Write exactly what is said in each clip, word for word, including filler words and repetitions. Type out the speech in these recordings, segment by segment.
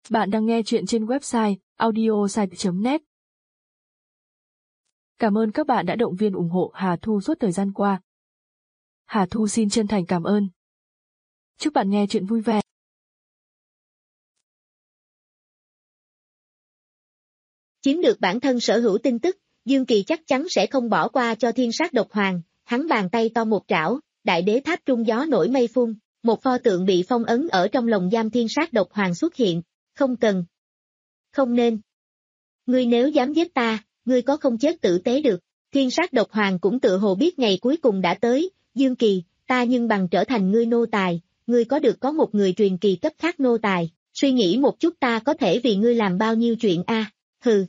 Bạn đang nghe chuyện trên website audiosite chấm net. Cảm ơn các bạn đã động viên ủng hộ Hà Thu suốt thời gian qua. Hà Thu xin chân thành cảm ơn. Chúc bạn nghe chuyện vui vẻ. Chiếm được bản thân sở hữu tin tức, Dương Kỳ chắc chắn sẽ không bỏ qua cho thiên sát độc hoàng, hắn bàn tay to một trảo, đại đế tháp trung gió nổi mây phun, một pho tượng bị phong ấn ở trong lồng giam thiên sát độc hoàng xuất hiện, không cần. Không nên. Ngươi nếu dám giết ta, ngươi có không chết tử tế được, thiên sát độc hoàng cũng tự hồ biết ngày cuối cùng đã tới, Dương Kỳ, ta nhưng bằng trở thành ngươi nô tài, ngươi có được có một người truyền kỳ cấp khác nô tài, suy nghĩ một chút ta có thể vì ngươi làm bao nhiêu chuyện a? À? Hừ.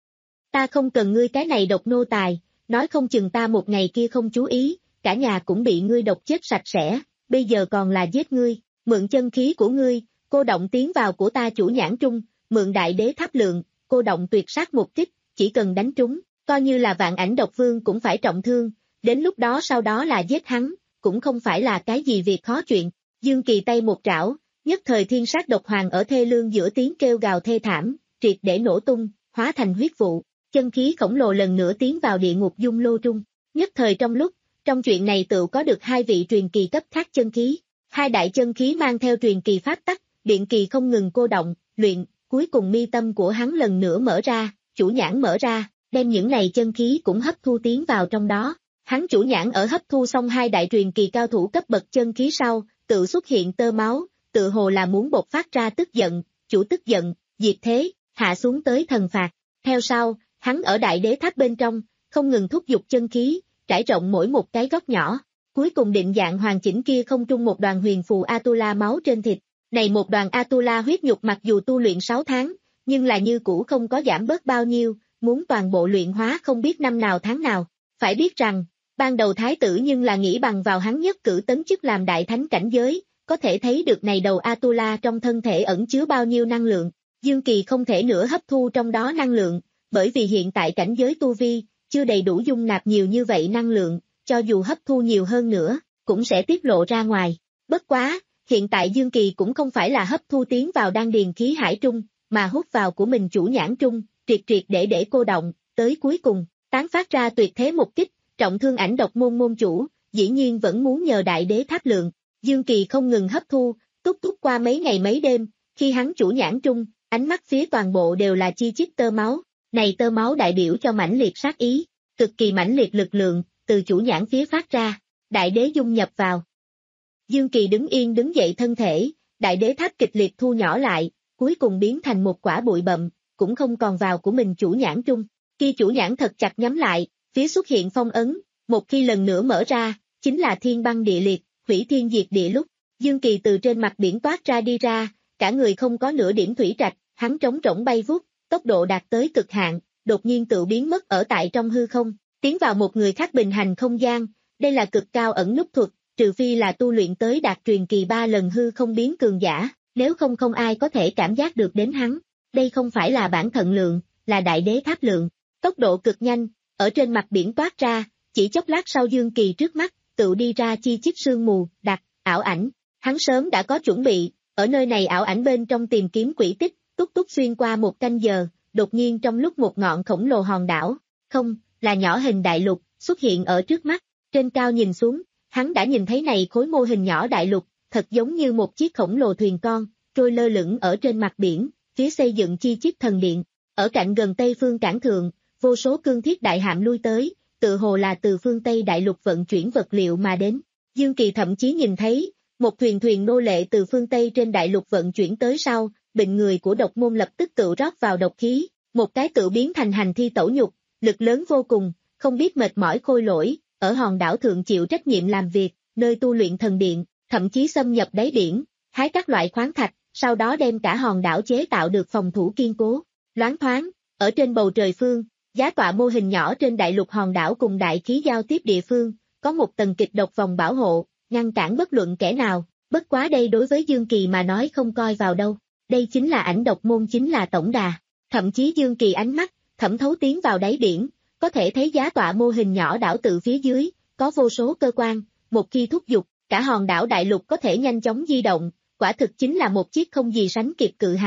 Ta không cần ngươi cái này độc nô tài, nói không chừng ta một ngày kia không chú ý, cả nhà cũng bị ngươi độc chết sạch sẽ, bây giờ còn là giết ngươi, mượn chân khí của ngươi, cô động tiến vào của ta chủ nhãn trung, mượn đại đế tháp lượng, cô động tuyệt sát một kích, chỉ cần đánh trúng, coi như là vạn ảnh độc vương cũng phải trọng thương, đến lúc đó sau đó là giết hắn, cũng không phải là cái gì việc khó chuyện. Dương Kỳ tay một trảo, nhất thời thiên sát độc hoàng ở thê lương giữa tiếng kêu gào thê thảm, triệt để nổ tung, hóa thành huyết vụ, chân khí khổng lồ lần nữa tiến vào địa ngục dung lô trung. Nhất thời trong lúc, trong chuyện này tự có được hai vị truyền kỳ cấp khác chân khí, hai đại chân khí mang theo truyền kỳ pháp tắc, điện kỳ không ngừng cô động, luyện, cuối cùng mi tâm của hắn lần nữa mở ra, chủ nhãn mở ra, đem những này chân khí cũng hấp thu tiến vào trong đó. Hắn chủ nhãn ở hấp thu xong hai đại truyền kỳ cao thủ cấp bậc chân khí sau, tự xuất hiện tơ máu, tự hồ là muốn bộc phát ra tức giận, chủ tức giận, diệt thế, hạ xuống tới thần phạt. Theo sau, hắn ở đại đế tháp bên trong, không ngừng thúc giục chân khí, trải rộng mỗi một cái góc nhỏ, cuối cùng định dạng hoàn chỉnh kia không trung một đoàn huyền phù Atula máu trên thịt. Này một đoàn Atula huyết nhục mặc dù tu luyện sáu tháng, nhưng là như cũ không có giảm bớt bao nhiêu, muốn toàn bộ luyện hóa không biết năm nào tháng nào. Phải biết rằng, ban đầu thái tử nhưng là nghĩ bằng vào hắn nhất cử tấn chức làm đại thánh cảnh giới, có thể thấy được này đầu Atula trong thân thể ẩn chứa bao nhiêu năng lượng. Dương Kỳ không thể nữa hấp thu trong đó năng lượng, bởi vì hiện tại cảnh giới tu vi, chưa đầy đủ dung nạp nhiều như vậy năng lượng, cho dù hấp thu nhiều hơn nữa, cũng sẽ tiết lộ ra ngoài. Bất quá, hiện tại Dương Kỳ cũng không phải là hấp thu tiến vào đan điền khí hải trung, mà hút vào của mình chủ nhãn trung, triệt triệt để để cô động, tới cuối cùng, tán phát ra tuyệt thế một kích, trọng thương ảnh độc môn môn chủ, dĩ nhiên vẫn muốn nhờ đại đế tháp lượng. Dương Kỳ không ngừng hấp thu, túc túc qua mấy ngày mấy đêm, khi hắn chủ nhãn trung, ánh mắt phía toàn bộ đều là chi chít tơ máu, này tơ máu đại biểu cho mãnh liệt sát ý, cực kỳ mãnh liệt lực lượng, từ chủ nhãn phía phát ra, đại đế dung nhập vào. Dương Kỳ đứng yên đứng dậy thân thể, đại đế tháp kịch liệt thu nhỏ lại, cuối cùng biến thành một quả bụi bậm, cũng không còn vào của mình chủ nhãn trung. Khi chủ nhãn thật chặt nhắm lại, phía xuất hiện phong ấn, một khi lần nữa mở ra, chính là thiên băng địa liệt, hủy thiên diệt địa lúc. Dương Kỳ từ trên mặt biển toát ra đi ra, cả người không có nửa điểm thủy trạch, hắn trống rỗng bay vút, tốc độ đạt tới cực hạn, đột nhiên tự biến mất ở tại trong hư không, tiến vào một người khác bình hành không gian. Đây là cực cao ẩn núp thuật, trừ phi là tu luyện tới đạt truyền kỳ ba lần hư không biến cường giả, nếu không không ai có thể cảm giác được đến hắn. Đây không phải là bản thận lượng, là đại đế tháp lượng, tốc độ cực nhanh, ở trên mặt biển toát ra, chỉ chốc lát sau Dương Kỳ trước mắt, tự đi ra chi chít sương mù, đặc, ảo ảnh. Hắn sớm đã có chuẩn bị, ở nơi này ảo ảnh bên trong tìm kiếm quỷ tích, túc túc xuyên qua một canh giờ, đột nhiên trong lúc một ngọn khổng lồ hòn đảo, không, là nhỏ hình đại lục, xuất hiện ở trước mắt. Trên cao nhìn xuống, hắn đã nhìn thấy này khối mô hình nhỏ đại lục, thật giống như một chiếc khổng lồ thuyền con, trôi lơ lửng ở trên mặt biển, phía xây dựng chi chít thần điện. Ở cạnh gần Tây phương cảng thượng, vô số cương thiết đại hạm lui tới, tự hồ là từ phương Tây đại lục vận chuyển vật liệu mà đến. Dương Kỳ thậm chí nhìn thấy, một thuyền thuyền nô lệ từ phương Tây trên đại lục vận chuyển tới sau, bệnh người của độc môn lập tức tự rót vào độc khí, một cái tự biến thành hành thi tẩu nhục, lực lớn vô cùng, không biết mệt mỏi khôi lỗi, ở hòn đảo thượng chịu trách nhiệm làm việc, nơi tu luyện thần điện, thậm chí xâm nhập đáy biển, hái các loại khoáng thạch, sau đó đem cả hòn đảo chế tạo được phòng thủ kiên cố. Loáng thoáng, ở trên bầu trời phương, giá tọa mô hình nhỏ trên đại lục hòn đảo cùng đại khí giao tiếp địa phương, có một tầng kịch độc vòng bảo hộ, ngăn cản bất luận kẻ nào, bất quá đây đối với Dương Kỳ mà nói không coi vào đâu, đây chính là ảnh độc môn, chính là tổng đà. Thậm chí Dương Kỳ ánh mắt, thẩm thấu tiến vào đáy biển, có thể thấy giá tọa mô hình nhỏ đảo tự phía dưới, có vô số cơ quan, một khi thúc giục, cả hòn đảo đại lục có thể nhanh chóng di động, quả thực chính là một chiếc không gì sánh kịp cự hạm.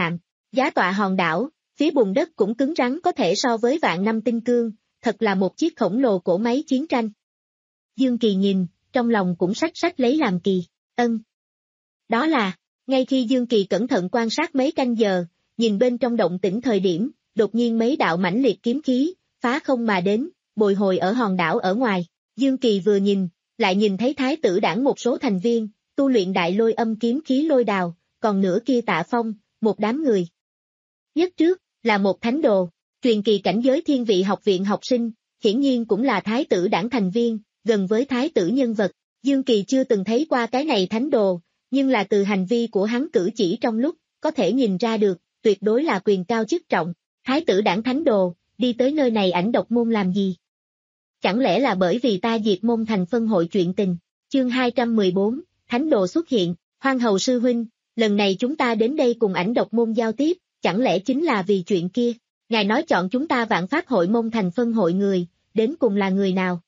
Giá tọa hòn đảo, phía bùn đất cũng cứng rắn có thể so với vạn năm tinh cương, thật là một chiếc khổng lồ cỗ máy chiến tranh. Dương Kỳ nhìn, trong lòng cũng sách sách lấy làm kỳ, ân. Đó là, ngay khi Dương Kỳ cẩn thận quan sát mấy canh giờ, nhìn bên trong động tĩnh thời điểm, đột nhiên mấy đạo mãnh liệt kiếm khí, phá không mà đến, bồi hồi ở hòn đảo ở ngoài. Dương Kỳ vừa nhìn, lại nhìn thấy Thái tử đảng một số thành viên, tu luyện đại lôi âm kiếm khí lôi đào, còn nửa kia Tạ Phong, một đám người. Nhất trước, là một thánh đồ, truyền kỳ cảnh giới thiên vị học viện học sinh, hiển nhiên cũng là Thái tử đảng thành viên, gần với Thái tử nhân vật. Dương Kỳ chưa từng thấy qua cái này thánh đồ, nhưng là từ hành vi của hắn cử chỉ trong lúc, có thể nhìn ra được, tuyệt đối là quyền cao chức trọng. Thái tử đảng thánh đồ, đi tới nơi này ảnh độc môn làm gì? Chẳng lẽ là bởi vì ta diệt môn thành phân hội chuyện tình? Chương hai trăm mười bốn, thánh đồ xuất hiện, Hoan hầu sư huynh, lần này chúng ta đến đây cùng ảnh độc môn giao tiếp, chẳng lẽ chính là vì chuyện kia? Ngài nói chọn chúng ta vạn pháp hội môn thành phân hội người, đến cùng là người nào?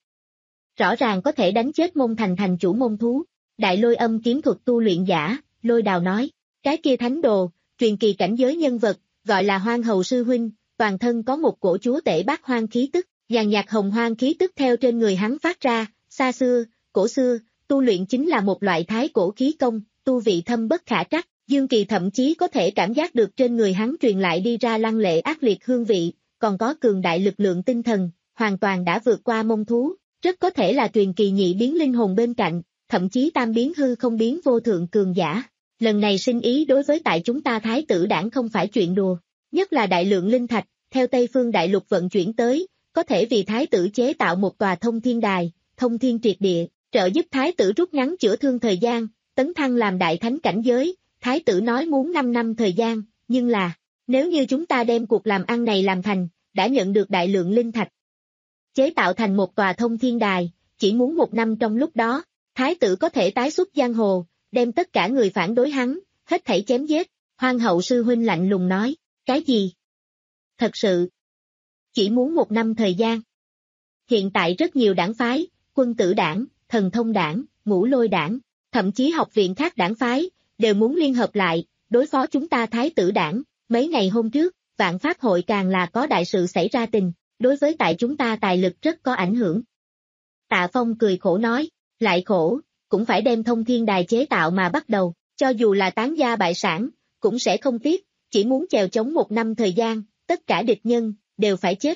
Rõ ràng có thể đánh chết môn thành thành chủ môn thú. Đại lôi âm kiếm thuật tu luyện giả, Lôi Đào nói, cái kia thánh đồ, truyền kỳ cảnh giới nhân vật, gọi là Hoan hầu sư huynh, toàn thân có một cổ chúa tể bát hoang khí tức, nhàn nhạt hồng hoang khí tức theo trên người hắn phát ra, xa xưa, cổ xưa, tu luyện chính là một loại thái cổ khí công, tu vị thâm bất khả trắc. Dương Kỳ thậm chí có thể cảm giác được trên người hắn truyền lại đi ra lăng lệ ác liệt hương vị, còn có cường đại lực lượng tinh thần, hoàn toàn đã vượt qua môn thú, rất có thể là truyền kỳ nhị biến linh hồn bên cạnh, thậm chí tam biến hư không biến vô thượng cường giả. Lần này sinh ý đối với tại chúng ta Thái tử đảng không phải chuyện đùa, nhất là đại lượng linh thạch, theo Tây Phương Đại Lục vận chuyển tới, có thể vì Thái tử chế tạo một tòa thông thiên đài, thông thiên triệt địa, trợ giúp Thái tử rút ngắn chữa thương thời gian, tấn thăng làm đại thánh cảnh giới. Thái tử nói muốn năm năm thời gian, nhưng là, nếu như chúng ta đem cuộc làm ăn này làm thành, đã nhận được đại lượng linh thạch. Chế tạo thành một tòa thông thiên đài, chỉ muốn một năm trong lúc đó, Thái tử có thể tái xuất giang hồ, đem tất cả người phản đối hắn, hết thảy chém giết. Hoan hậu sư huynh lạnh lùng nói, cái gì? Thật sự, chỉ muốn một năm thời gian. Hiện tại rất nhiều đảng phái, quân tử đảng, thần thông đảng, ngũ lôi đảng, thậm chí học viện khác đảng phái, đều muốn liên hợp lại, đối phó chúng ta Thái tử đảng. Mấy ngày hôm trước, vạn pháp hội càng là có đại sự xảy ra tình, đối với tại chúng ta tài lực rất có ảnh hưởng. Tạ Phong cười khổ nói, lại khổ, cũng phải đem thông thiên đài chế tạo mà bắt đầu, cho dù là tán gia bại sản, cũng sẽ không tiếc, chỉ muốn chèo chống một năm thời gian, tất cả địch nhân, đều phải chết.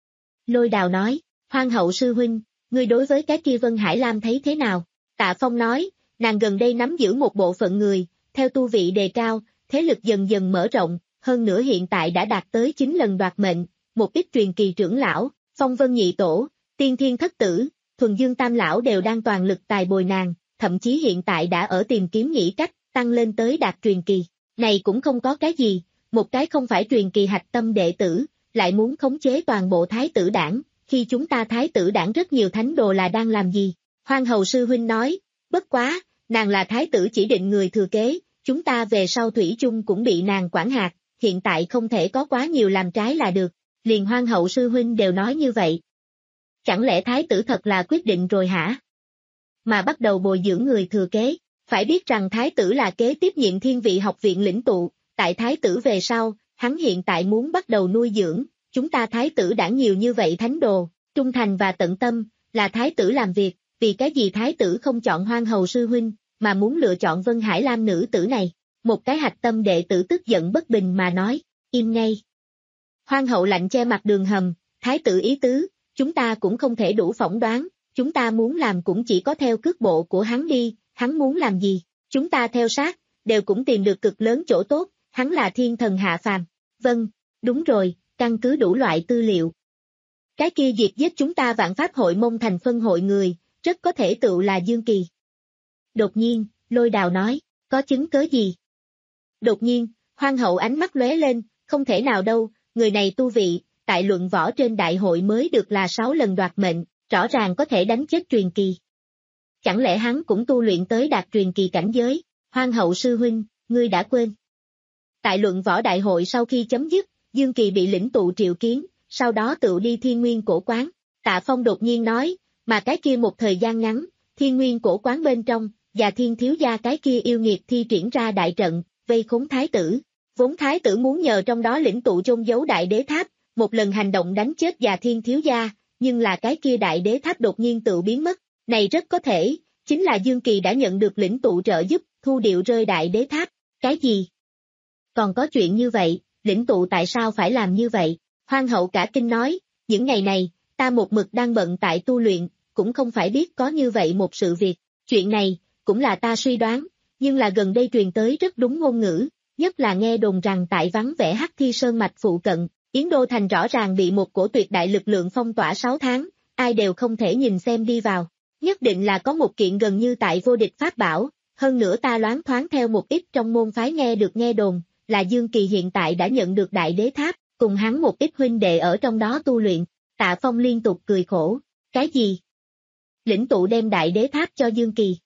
Lôi Đào nói, Hoan hậu sư huynh, ngươi đối với cái kia Vân Hải Lam thấy thế nào? Tạ Phong nói, nàng gần đây nắm giữ một bộ phận người, theo tu vị đề cao, thế lực dần dần mở rộng, hơn nữa hiện tại đã đạt tới chín lần đoạt mệnh, một ít truyền kỳ trưởng lão, Phong Vân Nhị Tổ, Tiên Thiên Thất Tử, Thuần Dương Tam Lão đều đang toàn lực tài bồi nàng, thậm chí hiện tại đã ở tìm kiếm nghĩ cách, tăng lên tới đạt truyền kỳ. Này cũng không có cái gì, một cái không phải truyền kỳ hạch tâm đệ tử, lại muốn khống chế toàn bộ Thái tử đảng, khi chúng ta Thái tử đảng rất nhiều thánh đồ là đang làm gì? Hoan hầu sư huynh nói, bất quá, nàng là Thái tử chỉ định người thừa kế, chúng ta về sau thủy chung cũng bị nàng quản hạt, hiện tại không thể có quá nhiều làm trái là được, liền Hoan hậu sư huynh đều nói như vậy. Chẳng lẽ Thái tử thật là quyết định rồi hả? Mà bắt đầu bồi dưỡng người thừa kế, phải biết rằng Thái tử là kế tiếp nhiệm thiên vị học viện lĩnh tụ, tại Thái tử về sau, hắn hiện tại muốn bắt đầu nuôi dưỡng, chúng ta Thái tử đảng nhiều như vậy thánh đồ, trung thành và tận tâm, là Thái tử làm việc, vì cái gì Thái tử không chọn Hoan hầu sư huynh, mà muốn lựa chọn Vân Hải Lam nữ tử này? Một cái hạch tâm đệ tử tức giận bất bình mà nói, im ngay. Hoan hậu lạnh che mặt Đường Hầm, Thái tử ý tứ, chúng ta cũng không thể đủ phỏng đoán, chúng ta muốn làm cũng chỉ có theo cước bộ của hắn đi, hắn muốn làm gì, chúng ta theo sát, đều cũng tìm được cực lớn chỗ tốt, hắn là thiên thần hạ phàm. Vâng, đúng rồi, căn cứ đủ loại tư liệu. Cái kia diệt giết chúng ta vạn pháp hội môn thành phân hội người, rất có thể tự là Dương Kỳ. Đột nhiên, Lôi Đào nói, có chứng cớ gì? Đột nhiên, Hoan hậu ánh mắt lóe lên, không thể nào đâu, người này tu vị, tại luận võ trên đại hội mới được là sáu lần đoạt mệnh, rõ ràng có thể đánh chết truyền kỳ. Chẳng lẽ hắn cũng tu luyện tới đạt truyền kỳ cảnh giới? Hoan hậu sư huynh, ngươi đã quên. Tại luận võ đại hội sau khi chấm dứt, Dương Kỳ bị lĩnh tụ triệu kiến, sau đó tự đi Thiên Nguyên cổ quán. Tạ Phong đột nhiên nói, mà cái kia một thời gian ngắn, Thiên Nguyên cổ quán bên trong, và Thiên thiếu gia cái kia yêu nghiệt thi triển ra đại trận, vây khốn Thái tử. Vốn thái tử muốn nhờ trong đó lĩnh tụ chôn giấu đại đế tháp, một lần hành động đánh chết già thiên thiếu gia, nhưng là cái kia đại đế tháp đột nhiên tự biến mất, này rất có thể, chính là Dương Kỳ đã nhận được lĩnh tụ trợ giúp, thu điệu rơi đại đế tháp, cái gì? Còn có chuyện như vậy, lĩnh tụ tại sao phải làm như vậy? Hoàng hậu cả kinh nói, những ngày này, ta một mực đang bận tại tu luyện, cũng không phải biết có như vậy một sự việc, chuyện này, cũng là ta suy đoán, nhưng là gần đây truyền tới rất đúng ngôn ngữ, nhất là nghe đồn rằng tại vắng vẻ Hắc Thi Sơn mạch phụ cận, Yến Đô Thành rõ ràng bị một cổ tuyệt đại lực lượng phong tỏa sáu tháng, ai đều không thể nhìn xem đi vào, nhất định là có một kiện gần như tại vô địch pháp bảo, hơn nữa ta loáng thoáng theo một ít trong môn phái nghe được nghe đồn, là Dương Kỳ hiện tại đã nhận được đại đế tháp, cùng hắn một ít huynh đệ ở trong đó tu luyện, Tạ Phong liên tục cười khổ, cái gì? Lĩnh tụ đem đại đế tháp cho Dương Kỳ.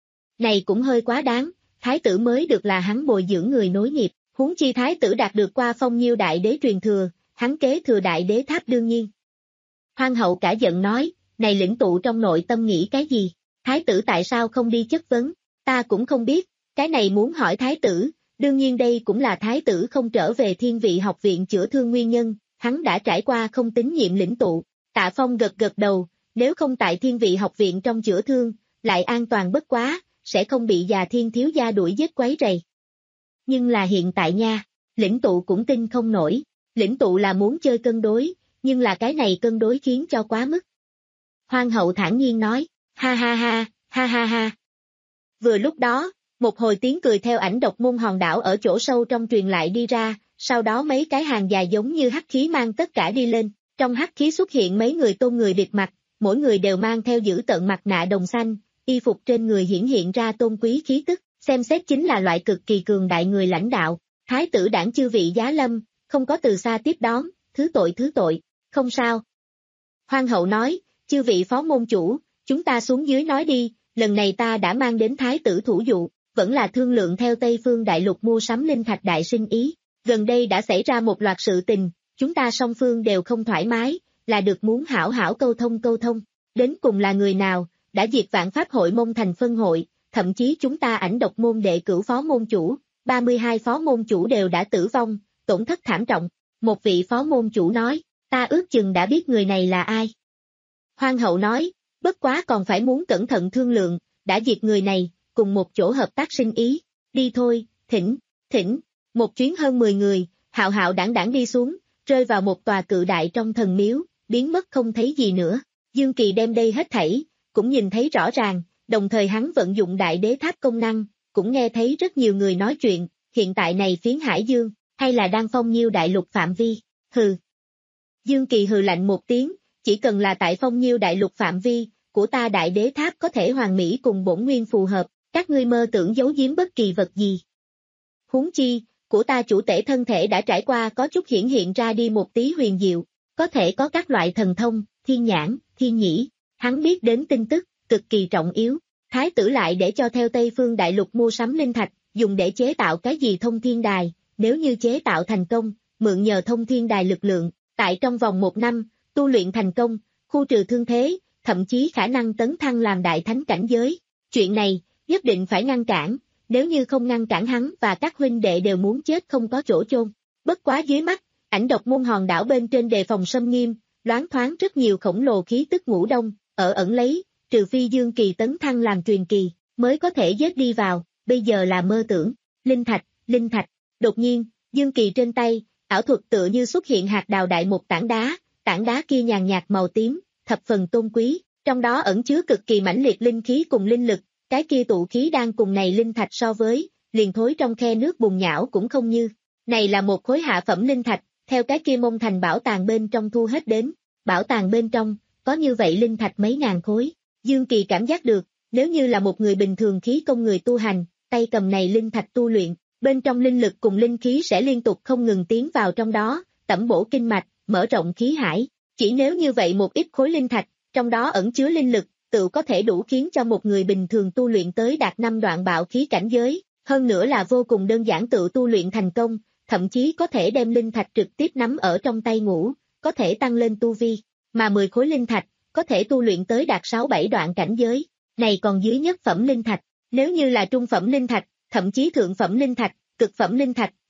Này cũng hơi quá đáng, thái tử mới được là hắn bồi dưỡng người nối nghiệp, huống chi thái tử đạt được qua phong nhiêu đại đế truyền thừa, hắn kế thừa đại đế tháp đương nhiên. Hoàng hậu cả giận nói, này lĩnh tụ trong nội tâm nghĩ cái gì, thái tử tại sao không đi chất vấn, ta cũng không biết, cái này muốn hỏi thái tử, đương nhiên đây cũng là thái tử không trở về Thiên Vị học viện chữa thương nguyên nhân, hắn đã trải qua không tín nhiệm lĩnh tụ. Tạ Phong gật gật đầu, nếu không tại Thiên Vị học viện trong chữa thương, lại an toàn bất quá, sẽ không bị già thiên thiếu gia đuổi giết quấy rầy. Nhưng là hiện tại nha, lĩnh tụ cũng tin không nổi, lĩnh tụ là muốn chơi cân đối, nhưng là cái này cân đối khiến cho quá mức. Hoàng hậu thản nhiên nói, ha ha ha, ha ha ha. Vừa lúc đó, một hồi tiếng cười theo ảnh độc môn hòn đảo ở chỗ sâu trong truyền lại đi ra, sau đó mấy cái hàng dài giống như hắc khí mang tất cả đi lên, trong hắc khí xuất hiện mấy người tôn người bịt mặt, mỗi người đều mang theo giữ tợn mặt nạ đồng xanh, y phục trên người hiển hiện ra tôn quý khí tức, xem xét chính là loại cực kỳ cường đại người lãnh đạo, thái tử đảng chư vị giá lâm, không có từ xa tiếp đón, thứ tội thứ tội, không sao. Hoàng hậu nói, chư vị phó môn chủ, chúng ta xuống dưới nói đi, lần này ta đã mang đến thái tử thủ dụ, vẫn là thương lượng theo Tây Phương Đại Lục mua sắm linh thạch đại sinh ý, gần đây đã xảy ra một loạt sự tình, chúng ta song phương đều không thoải mái, là được muốn hảo hảo câu thông câu thông, đến cùng là người nào, đã diệt Vạn Pháp hội môn thành phân hội, thậm chí chúng ta ảnh độc môn đệ cửu phó môn chủ, ba mươi hai phó môn chủ đều đã tử vong, tổn thất thảm trọng, một vị phó môn chủ nói, ta ước chừng đã biết người này là ai. Hoàng hậu nói, bất quá còn phải muốn cẩn thận thương lượng, đã diệt người này, cùng một chỗ hợp tác sinh ý, đi thôi, thỉnh, thỉnh, một chuyến hơn mười người, hạo hạo đảng đảng đi xuống, rơi vào một tòa cự đại trong thần miếu, biến mất không thấy gì nữa, Dương Kỳ đem đây hết thảy, cũng nhìn thấy rõ ràng, đồng thời hắn vận dụng đại đế tháp công năng, cũng nghe thấy rất nhiều người nói chuyện, hiện tại này phiến Hải Dương, hay là đang phong nhiêu đại lục phạm vi, hừ. Dương Kỳ hừ lạnh một tiếng, chỉ cần là tại phong nhiêu đại lục phạm vi, của ta đại đế tháp có thể hoàn mỹ cùng bổn nguyên phù hợp, các ngươi mơ tưởng giấu giếm bất kỳ vật gì. Huống chi, của ta chủ tể thân thể đã trải qua có chút hiển hiện ra đi một tí huyền diệu, có thể có các loại thần thông, thiên nhãn, thiên nhĩ, hắn biết đến tin tức, cực kỳ trọng yếu, thái tử lại để cho theo Tây Phương Đại Lục mua sắm linh thạch, dùng để chế tạo cái gì thông thiên đài, nếu như chế tạo thành công, mượn nhờ thông thiên đài lực lượng, tại trong vòng một năm, tu luyện thành công, khu trừ thương thế, thậm chí khả năng tấn thăng làm đại thánh cảnh giới, chuyện này, nhất định phải ngăn cản, nếu như không ngăn cản hắn và các huynh đệ đều muốn chết không có chỗ chôn. Bất quá dưới mắt, ảnh độc môn hòn đảo bên trên đề phòng xâm nghiêm, loáng thoáng rất nhiều khổng lồ khí tức ngũ đông, ở ẩn lấy, trừ phi Dương Kỳ tấn thăng làm truyền kỳ, mới có thể giết đi vào, bây giờ là mơ tưởng, linh thạch, linh thạch, đột nhiên, Dương Kỳ trên tay, ảo thuật tựa như xuất hiện hạt đào đại một tảng đá, tảng đá kia nhàn nhạt màu tím, thập phần tôn quý, trong đó ẩn chứa cực kỳ mãnh liệt linh khí cùng linh lực, cái kia tụ khí đang cùng này linh thạch so với, liền thối trong khe nước bùn nhão cũng không như, này là một khối hạ phẩm linh thạch, theo cái kia mông thành bảo tàng bên trong thu hết đến, bảo tàng bên trong, có như vậy linh thạch mấy ngàn khối, Dương Kỳ cảm giác được, nếu như là một người bình thường khí công người tu hành, tay cầm này linh thạch tu luyện, bên trong linh lực cùng linh khí sẽ liên tục không ngừng tiến vào trong đó, tẩm bổ kinh mạch, mở rộng khí hải, chỉ nếu như vậy một ít khối linh thạch, trong đó ẩn chứa linh lực, tự có thể đủ khiến cho một người bình thường tu luyện tới đạt năm đoạn bạo khí cảnh giới, hơn nữa là vô cùng đơn giản tự tu luyện thành công, thậm chí có thể đem linh thạch trực tiếp nắm ở trong tay ngủ, có thể tăng lên tu vi, mà mười khối linh thạch, có thể tu luyện tới đạt sáu bảy đoạn cảnh giới, này còn dưới nhất phẩm linh thạch, nếu như là trung phẩm linh thạch, thậm chí thượng phẩm linh thạch, cực phẩm linh thạch,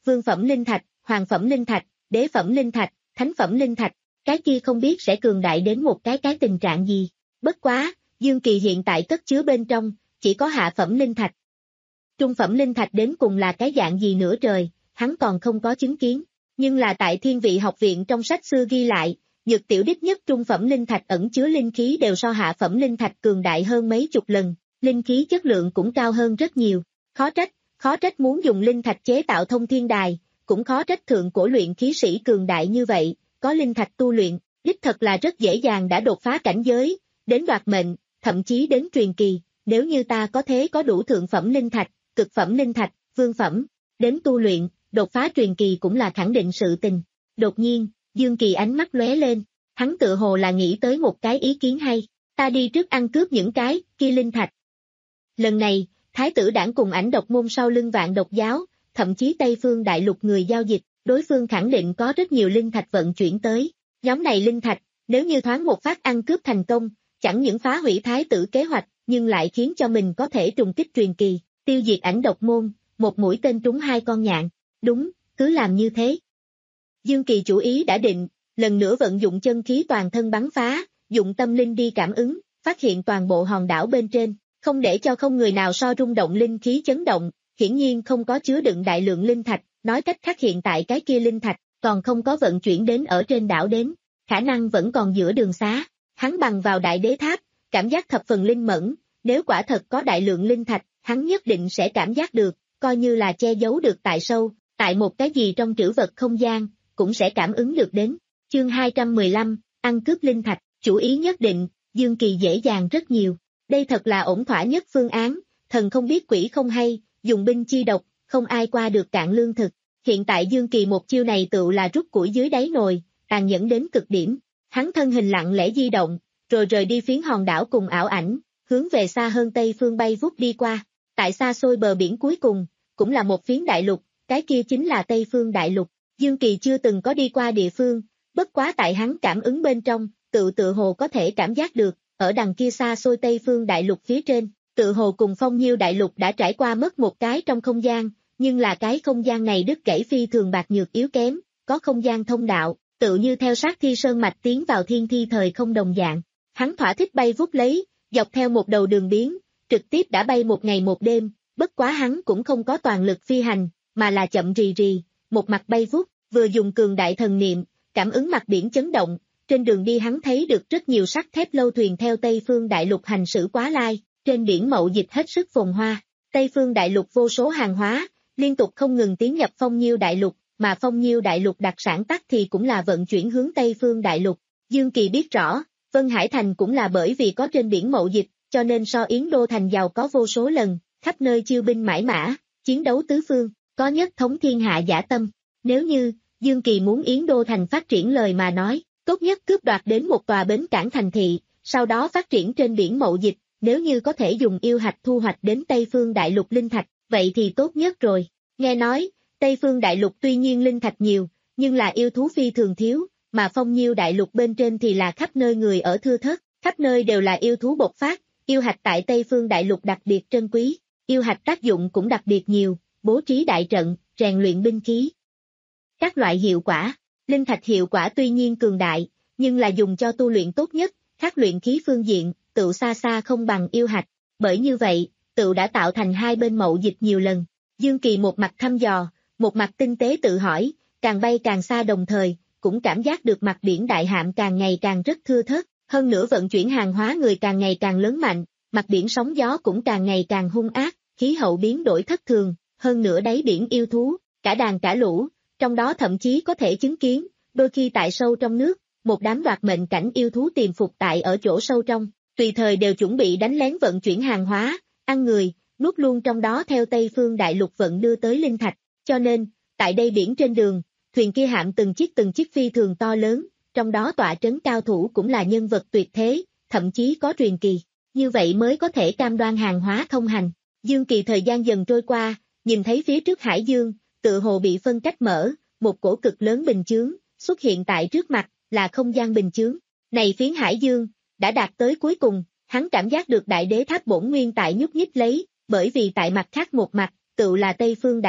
vương phẩm linh thạch, hoàng phẩm linh thạch, đế phẩm linh thạch, thánh phẩm linh thạch, cái kia không biết sẽ cường đại đến một cái cái tình trạng gì. Bất quá, Dương Kỳ hiện tại cất chứa bên trong, chỉ có hạ phẩm linh thạch. Trung phẩm linh thạch đến cùng là cái dạng gì nữa trời, hắn còn không có chứng kiến. Nhưng là tại Thiên Vị học viện trong sách xưa ghi lại, Nhược Tiểu đích nhất trung phẩm linh thạch ẩn chứa linh khí đều so hạ phẩm linh thạch cường đại hơn mấy chục lần, linh khí chất lượng cũng cao hơn rất nhiều. Khó trách, khó trách muốn dùng linh thạch chế tạo thông thiên đài, cũng khó trách thượng cổ luyện khí sĩ cường đại như vậy, có linh thạch tu luyện, đích thật là rất dễ dàng đã đột phá cảnh giới, đến đoạt mệnh, thậm chí đến truyền kỳ, nếu như ta có thế có đủ thượng phẩm linh thạch, cực phẩm linh thạch, vương phẩm, đến tu luyện, đột phá truyền kỳ cũng là khẳng định sự tình. Đột nhiên, Dương Kỳ ánh mắt lóe lên, hắn tự hồ là nghĩ tới một cái ý kiến hay, ta đi trước ăn cướp những cái kia linh thạch. Lần này, Thái tử Đảng cùng Ảnh Độc môn sau lưng Vạn Độc giáo, thậm chí Tây Phương Đại Lục người giao dịch, đối phương khẳng định có rất nhiều linh thạch vận chuyển tới. Nhóm này linh thạch, nếu như thoáng một phát ăn cướp thành công, chẳng những phá hủy Thái tử kế hoạch, nhưng lại khiến cho mình có thể trùng kích truyền kỳ, tiêu diệt Ảnh Độc môn, một mũi tên trúng hai con nhạn. Đúng, cứ làm như thế. Dương Kỳ chủ ý đã định, lần nữa vận dụng chân khí toàn thân bắn phá, dụng tâm linh đi cảm ứng, phát hiện toàn bộ hòn đảo bên trên, không để cho không người nào so rung động linh khí chấn động, hiển nhiên không có chứa đựng đại lượng linh thạch, nói cách khác hiện tại cái kia linh thạch, còn không có vận chuyển đến ở trên đảo đến, khả năng vẫn còn giữa đường xá. Hắn bằng vào đại đế tháp, cảm giác thập phần linh mẫn, nếu quả thật có đại lượng linh thạch, hắn nhất định sẽ cảm giác được, coi như là che giấu được tại sâu, tại một cái gì trong trữ vật không gian, cũng sẽ cảm ứng được đến. Chương hai trăm mười lăm, ăn cướp linh thạch, chủ ý nhất định, Dương Kỳ dễ dàng rất nhiều. Đây thật là ổn thỏa nhất phương án, thần không biết quỷ không hay, dùng binh chi độc, không ai qua được cạn lương thực. Hiện tại Dương Kỳ một chiêu này tựu là rút củi dưới đáy nồi, tàn nhẫn đến cực điểm. Hắn thân hình lặng lẽ di động, rồi rời đi phiến hòn đảo cùng ảo ảnh, hướng về xa hơn Tây phương bay vút đi qua. Tại xa xôi bờ biển cuối cùng, cũng là một phiến đại lục, cái kia chính là Tây phương đại lục. Dương Kỳ chưa từng có đi qua địa phương, bất quá tại hắn cảm ứng bên trong, tự tự hồ có thể cảm giác được, ở đằng kia xa xôi Tây phương đại lục phía trên, tự hồ cùng Phong Nhiêu đại lục đã trải qua mất một cái trong không gian, nhưng là cái không gian này đứt gãy phi thường bạc nhược yếu kém, có không gian thông đạo, tự như theo sát thi sơn mạch tiến vào thiên thi thời không đồng dạng. Hắn thỏa thích bay vút lấy, dọc theo một đầu đường biến, trực tiếp đã bay một ngày một đêm, bất quá hắn cũng không có toàn lực phi hành, mà là chậm rì rì, một mặt bay vút, vừa dùng cường đại thần niệm, cảm ứng mặt biển chấn động, trên đường đi hắn thấy được rất nhiều sắt thép lâu thuyền theo Tây phương đại lục hành xử quá lai, trên biển mậu dịch hết sức phồn hoa. Tây phương đại lục vô số hàng hóa, liên tục không ngừng tiến nhập Phong Nhiêu đại lục, mà Phong Nhiêu đại lục đặc sản tắc thì cũng là vận chuyển hướng Tây phương đại lục. Dương Kỳ biết rõ, Vân Hải Thành cũng là bởi vì có trên biển mậu dịch, cho nên so Yến Đô Thành giàu có vô số lần, khắp nơi chiêu binh mãi mã, chiến đấu tứ phương, có nhất thống thiên hạ dã tâm. Nếu như, Dương Kỳ muốn Yến Đô Thành phát triển lời mà nói, tốt nhất cướp đoạt đến một tòa bến cảng thành thị, sau đó phát triển trên biển mậu dịch, nếu như có thể dùng yêu hạch thu hoạch đến Tây phương đại lục linh thạch, vậy thì tốt nhất rồi. Nghe nói, Tây phương đại lục tuy nhiên linh thạch nhiều, nhưng là yêu thú phi thường thiếu, mà Phong Nhiêu đại lục bên trên thì là khắp nơi người ở thưa thớt, khắp nơi đều là yêu thú bộc phát, yêu hạch tại Tây phương đại lục đặc biệt trân quý, yêu hạch tác dụng cũng đặc biệt nhiều, bố trí đại trận, rèn luyện binh khí. Các loại hiệu quả, linh thạch hiệu quả tuy nhiên cường đại, nhưng là dùng cho tu luyện tốt nhất, khác luyện khí phương diện, tựu xa xa không bằng yêu hạch, bởi như vậy, tựu đã tạo thành hai bên mậu dịch nhiều lần. Dương Kỳ một mặt thăm dò, một mặt tinh tế tự hỏi, càng bay càng xa đồng thời, cũng cảm giác được mặt biển đại hạm càng ngày càng rất thưa thớt, hơn nữa vận chuyển hàng hóa người càng ngày càng lớn mạnh, mặt biển sóng gió cũng càng ngày càng hung ác, khí hậu biến đổi thất thường, hơn nữa đáy biển yêu thú, cả đàn cả lũ, trong đó thậm chí có thể chứng kiến, đôi khi tại sâu trong nước, một đám đoạt mệnh cảnh yêu thú tiềm phục tại ở chỗ sâu trong, tùy thời đều chuẩn bị đánh lén vận chuyển hàng hóa, ăn người, nuốt luôn trong đó theo Tây phương đại lục vận đưa tới linh thạch, cho nên, tại đây biển trên đường, thuyền kia hạm từng chiếc từng chiếc phi thường to lớn, trong đó tọa trấn cao thủ cũng là nhân vật tuyệt thế, thậm chí có truyền kỳ, như vậy mới có thể cam đoan hàng hóa thông hành. Dương Kỳ thời gian dần trôi qua, nhìn thấy phía trước hải dương, tự hồ bị phân cách mở, một cổ cực lớn bình chướng, xuất hiện tại trước mặt, là không gian bình chướng. Này phiến hải dương, đã đạt tới cuối cùng, hắn cảm giác được đại đế tháp bổn nguyên tại nhúc nhích lấy, bởi vì tại mặt khác một mặt, tự là Tây phương đại lục,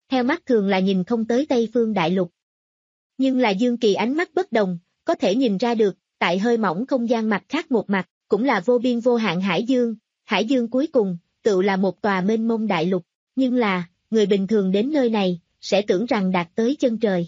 theo mắt thường là nhìn không tới Tây Phương Đại Lục. Nhưng là Dương Kỳ ánh mắt bất đồng, có thể nhìn ra được, tại hơi mỏng không gian mặt khác một mặt, cũng là vô biên vô hạn hải dương, hải dương cuối cùng, tự là một tòa mênh mông đại lục, nhưng là, người bình thường đến nơi này, sẽ tưởng rằng đạt tới chân trời.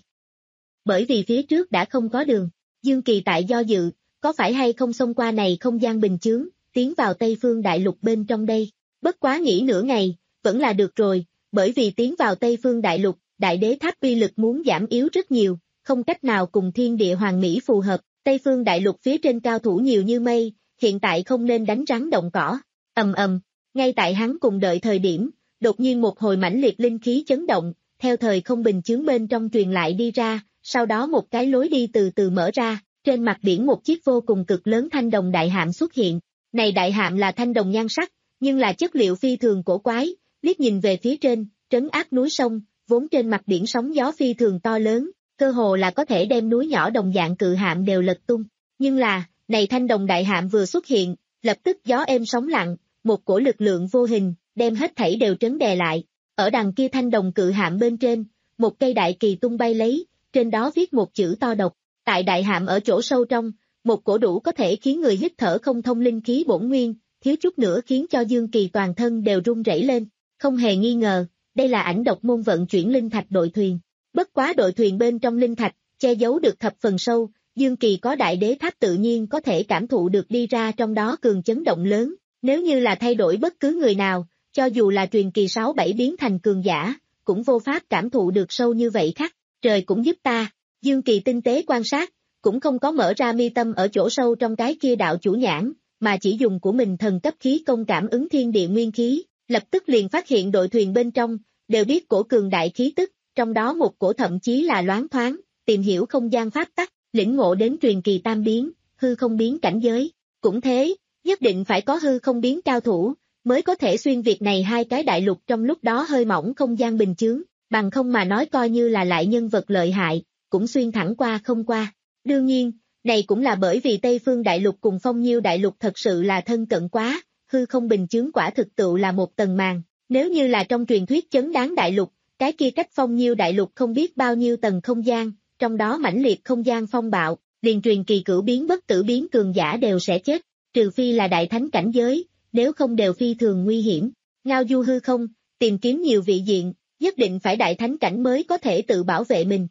Bởi vì phía trước đã không có đường, Dương Kỳ tại do dự, có phải hay không xông qua này không gian bình chướng, tiến vào Tây Phương Đại Lục bên trong đây, bất quá nghĩ nửa ngày, vẫn là được rồi, bởi vì tiến vào Tây Phương Đại Lục, Đại Đế Tháp uy lực muốn giảm yếu rất nhiều, không cách nào cùng thiên địa hoàng mỹ phù hợp, Tây Phương Đại Lục phía trên cao thủ nhiều như mây, hiện tại không nên đánh rắn động cỏ, ầm ầm, ngay tại hắn cùng đợi thời điểm, đột nhiên một hồi mãnh liệt linh khí chấn động, theo thời không bình chướng bên trong truyền lại đi ra, sau đó một cái lối đi từ từ mở ra, trên mặt biển một chiếc vô cùng cực lớn thanh đồng đại hạm xuất hiện, này đại hạm là thanh đồng nhan sắc, nhưng là chất liệu phi thường cổ quái, liếc nhìn về phía trên, trấn áp núi sông, vốn trên mặt biển sóng gió phi thường to lớn, cơ hồ là có thể đem núi nhỏ đồng dạng cự hạm đều lật tung, nhưng là, này thanh đồng đại hạm vừa xuất hiện, lập tức gió êm sóng lặng, một cổ lực lượng vô hình, đem hết thảy đều trấn đè lại, ở đằng kia thanh đồng cự hạm bên trên, một cây đại kỳ tung bay lấy, trên đó viết một chữ to độc, tại đại hạm ở chỗ sâu trong, một cổ đủ có thể khiến người hít thở không thông linh khí bổn nguyên, thiếu chút nữa khiến cho Dương Kỳ toàn thân đều run rẩy lên, không hề nghi ngờ, đây là ảnh độc môn vận chuyển linh thạch đội thuyền. Bất quá đội thuyền bên trong linh thạch, che giấu được thập phần sâu, Dương Kỳ có Đại Đế Tháp tự nhiên có thể cảm thụ được đi ra trong đó cường chấn động lớn, nếu như là thay đổi bất cứ người nào, cho dù là truyền kỳ sáu bảy biến thành cường giả, cũng vô pháp cảm thụ được sâu như vậy khắc, trời cũng giúp ta, Dương Kỳ tinh tế quan sát, cũng không có mở ra mi tâm ở chỗ sâu trong cái kia đạo chủ nhãn, mà chỉ dùng của mình thần cấp khí công cảm ứng thiên địa nguyên khí, lập tức liền phát hiện đội thuyền bên trong, đều biết cổ cường đại khí tức, trong đó một cổ thậm chí là loáng thoáng, tìm hiểu không gian pháp tắc, lĩnh ngộ đến truyền kỳ tam biến, hư không biến cảnh giới, cũng thế, nhất định phải có hư không biến cao thủ, mới có thể xuyên việt này hai cái đại lục trong lúc đó hơi mỏng không gian bình chướng, bằng không mà nói coi như là lại nhân vật lợi hại, cũng xuyên thẳng qua không qua. Đương nhiên, này cũng là bởi vì Tây Phương Đại Lục cùng Phong Nhiêu Đại Lục thật sự là thân cận quá, hư không bình chướng quả thực tự là một tầng màn, nếu như là trong truyền thuyết chấn đáng đại lục, cái kia cách Phong Nhiêu Đại Lục không biết bao nhiêu tầng không gian, trong đó mãnh liệt không gian phong bạo, liền truyền kỳ cửu biến bất tử biến cường giả đều sẽ chết, trừ phi là đại thánh cảnh giới, nếu không đều phi thường nguy hiểm. Ngao du hư không, tìm kiếm nhiều vị diện, nhất định phải đại thánh cảnh mới có thể tự bảo vệ mình.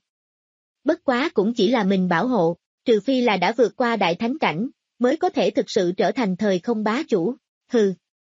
Bất quá cũng chỉ là mình bảo hộ, trừ phi là đã vượt qua đại thánh cảnh, mới có thể thực sự trở thành thời không bá chủ. Hừ.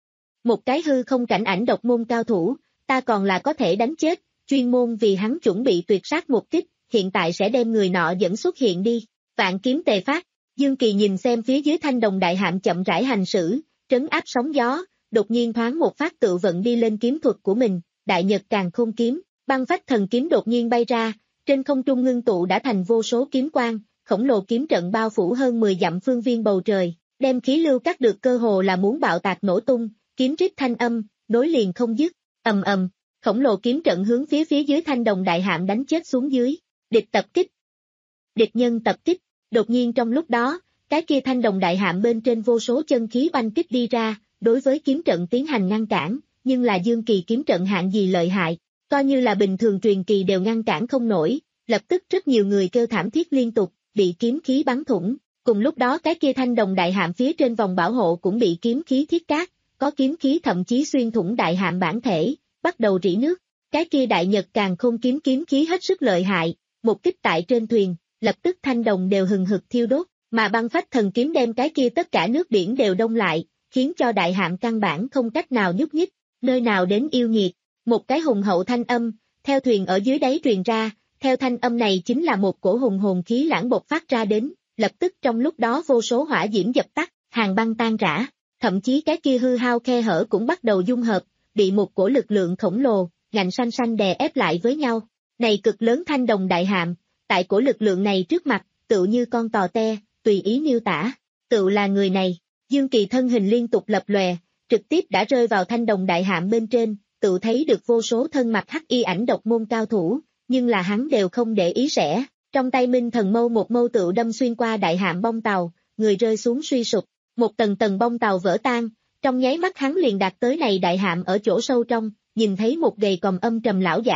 Một cái hư không cảnh ảnh độc môn cao thủ, ta còn là có thể đánh chết, chuyên môn vì hắn chuẩn bị tuyệt sát một kích, hiện tại sẽ đem người nọ dẫn xuất hiện đi. Vạn kiếm tề phát, Dương Kỳ nhìn xem phía dưới thanh đồng đại hạm chậm rãi hành xử, trấn áp sóng gió, đột nhiên thoáng một phát tự vận đi lên kiếm thuật của mình, đại nhật càn khôn kiếm, băng phách thần kiếm đột nhiên bay ra, trên không trung ngưng tụ đã thành vô số kiếm quang, khổng lồ kiếm trận bao phủ hơn mười dặm phương viên bầu trời, đem khí lưu cắt được cơ hồ là muốn bạo tạc nổ tung, kiếm rít thanh âm, nối liền không dứt, ầm ầm, khổng lồ kiếm trận hướng phía phía dưới thanh đồng đại hạm đánh chết xuống dưới, địch tập kích, địch nhân tập kích, đột nhiên trong lúc đó, cái kia thanh đồng đại hạm bên trên vô số chân khí oanh kích đi ra, đối với kiếm trận tiến hành ngăn cản, nhưng là Dương Kỳ kiếm trận hạng gì lợi hại, coi như là bình thường truyền kỳ đều ngăn cản không nổi, lập tức rất nhiều người kêu thảm thiết liên tục, bị kiếm khí bắn thủng, cùng lúc đó cái kia thanh đồng đại hạm phía trên vòng bảo hộ cũng bị kiếm khí thiết cát, có kiếm khí thậm chí xuyên thủng đại hạm bản thể, bắt đầu rỉ nước, cái kia đại nhật càn khôn kiếm kiếm khí hết sức lợi hại, một kích tại trên thuyền, lập tức thanh đồng đều hừng hực thiêu đốt, mà băng phách thần kiếm đem cái kia tất cả nước biển đều đông lại, khiến cho đại hạm căn bản không cách nào nhúc nhích, nơi nào đến yêu nghiệt, một cái hùng hậu thanh âm, theo thuyền ở dưới đáy truyền ra, theo thanh âm này chính là một cổ hùng hồn khí lãng bộc phát ra đến, lập tức trong lúc đó vô số hỏa diễm dập tắt, hàng băng tan rã, thậm chí cái kia hư hao khe hở cũng bắt đầu dung hợp, bị một cổ lực lượng khổng lồ, ngạnh xanh xanh đè ép lại với nhau, này cực lớn thanh đồng đại hạm, tại cổ lực lượng này trước mặt, tựu như con tò te, tùy ý miêu tả, tựu là người này, Dương Kỳ thân hình liên tục lập lòe, trực tiếp đã rơi vào thanh đồng đại hạm bên trên, tự thấy được vô số thân mặt hắc y ảnh độc môn cao thủ, nhưng là hắn đều không để ý rẻ, trong tay minh thần mâu một mâu tự đâm xuyên qua đại hạm bong tàu, người rơi xuống suy sụp, một tầng tầng bong tàu vỡ tan, trong nháy mắt hắn liền đạt tới này đại hạm ở chỗ sâu trong, nhìn thấy một gầy còm âm trầm lão giả,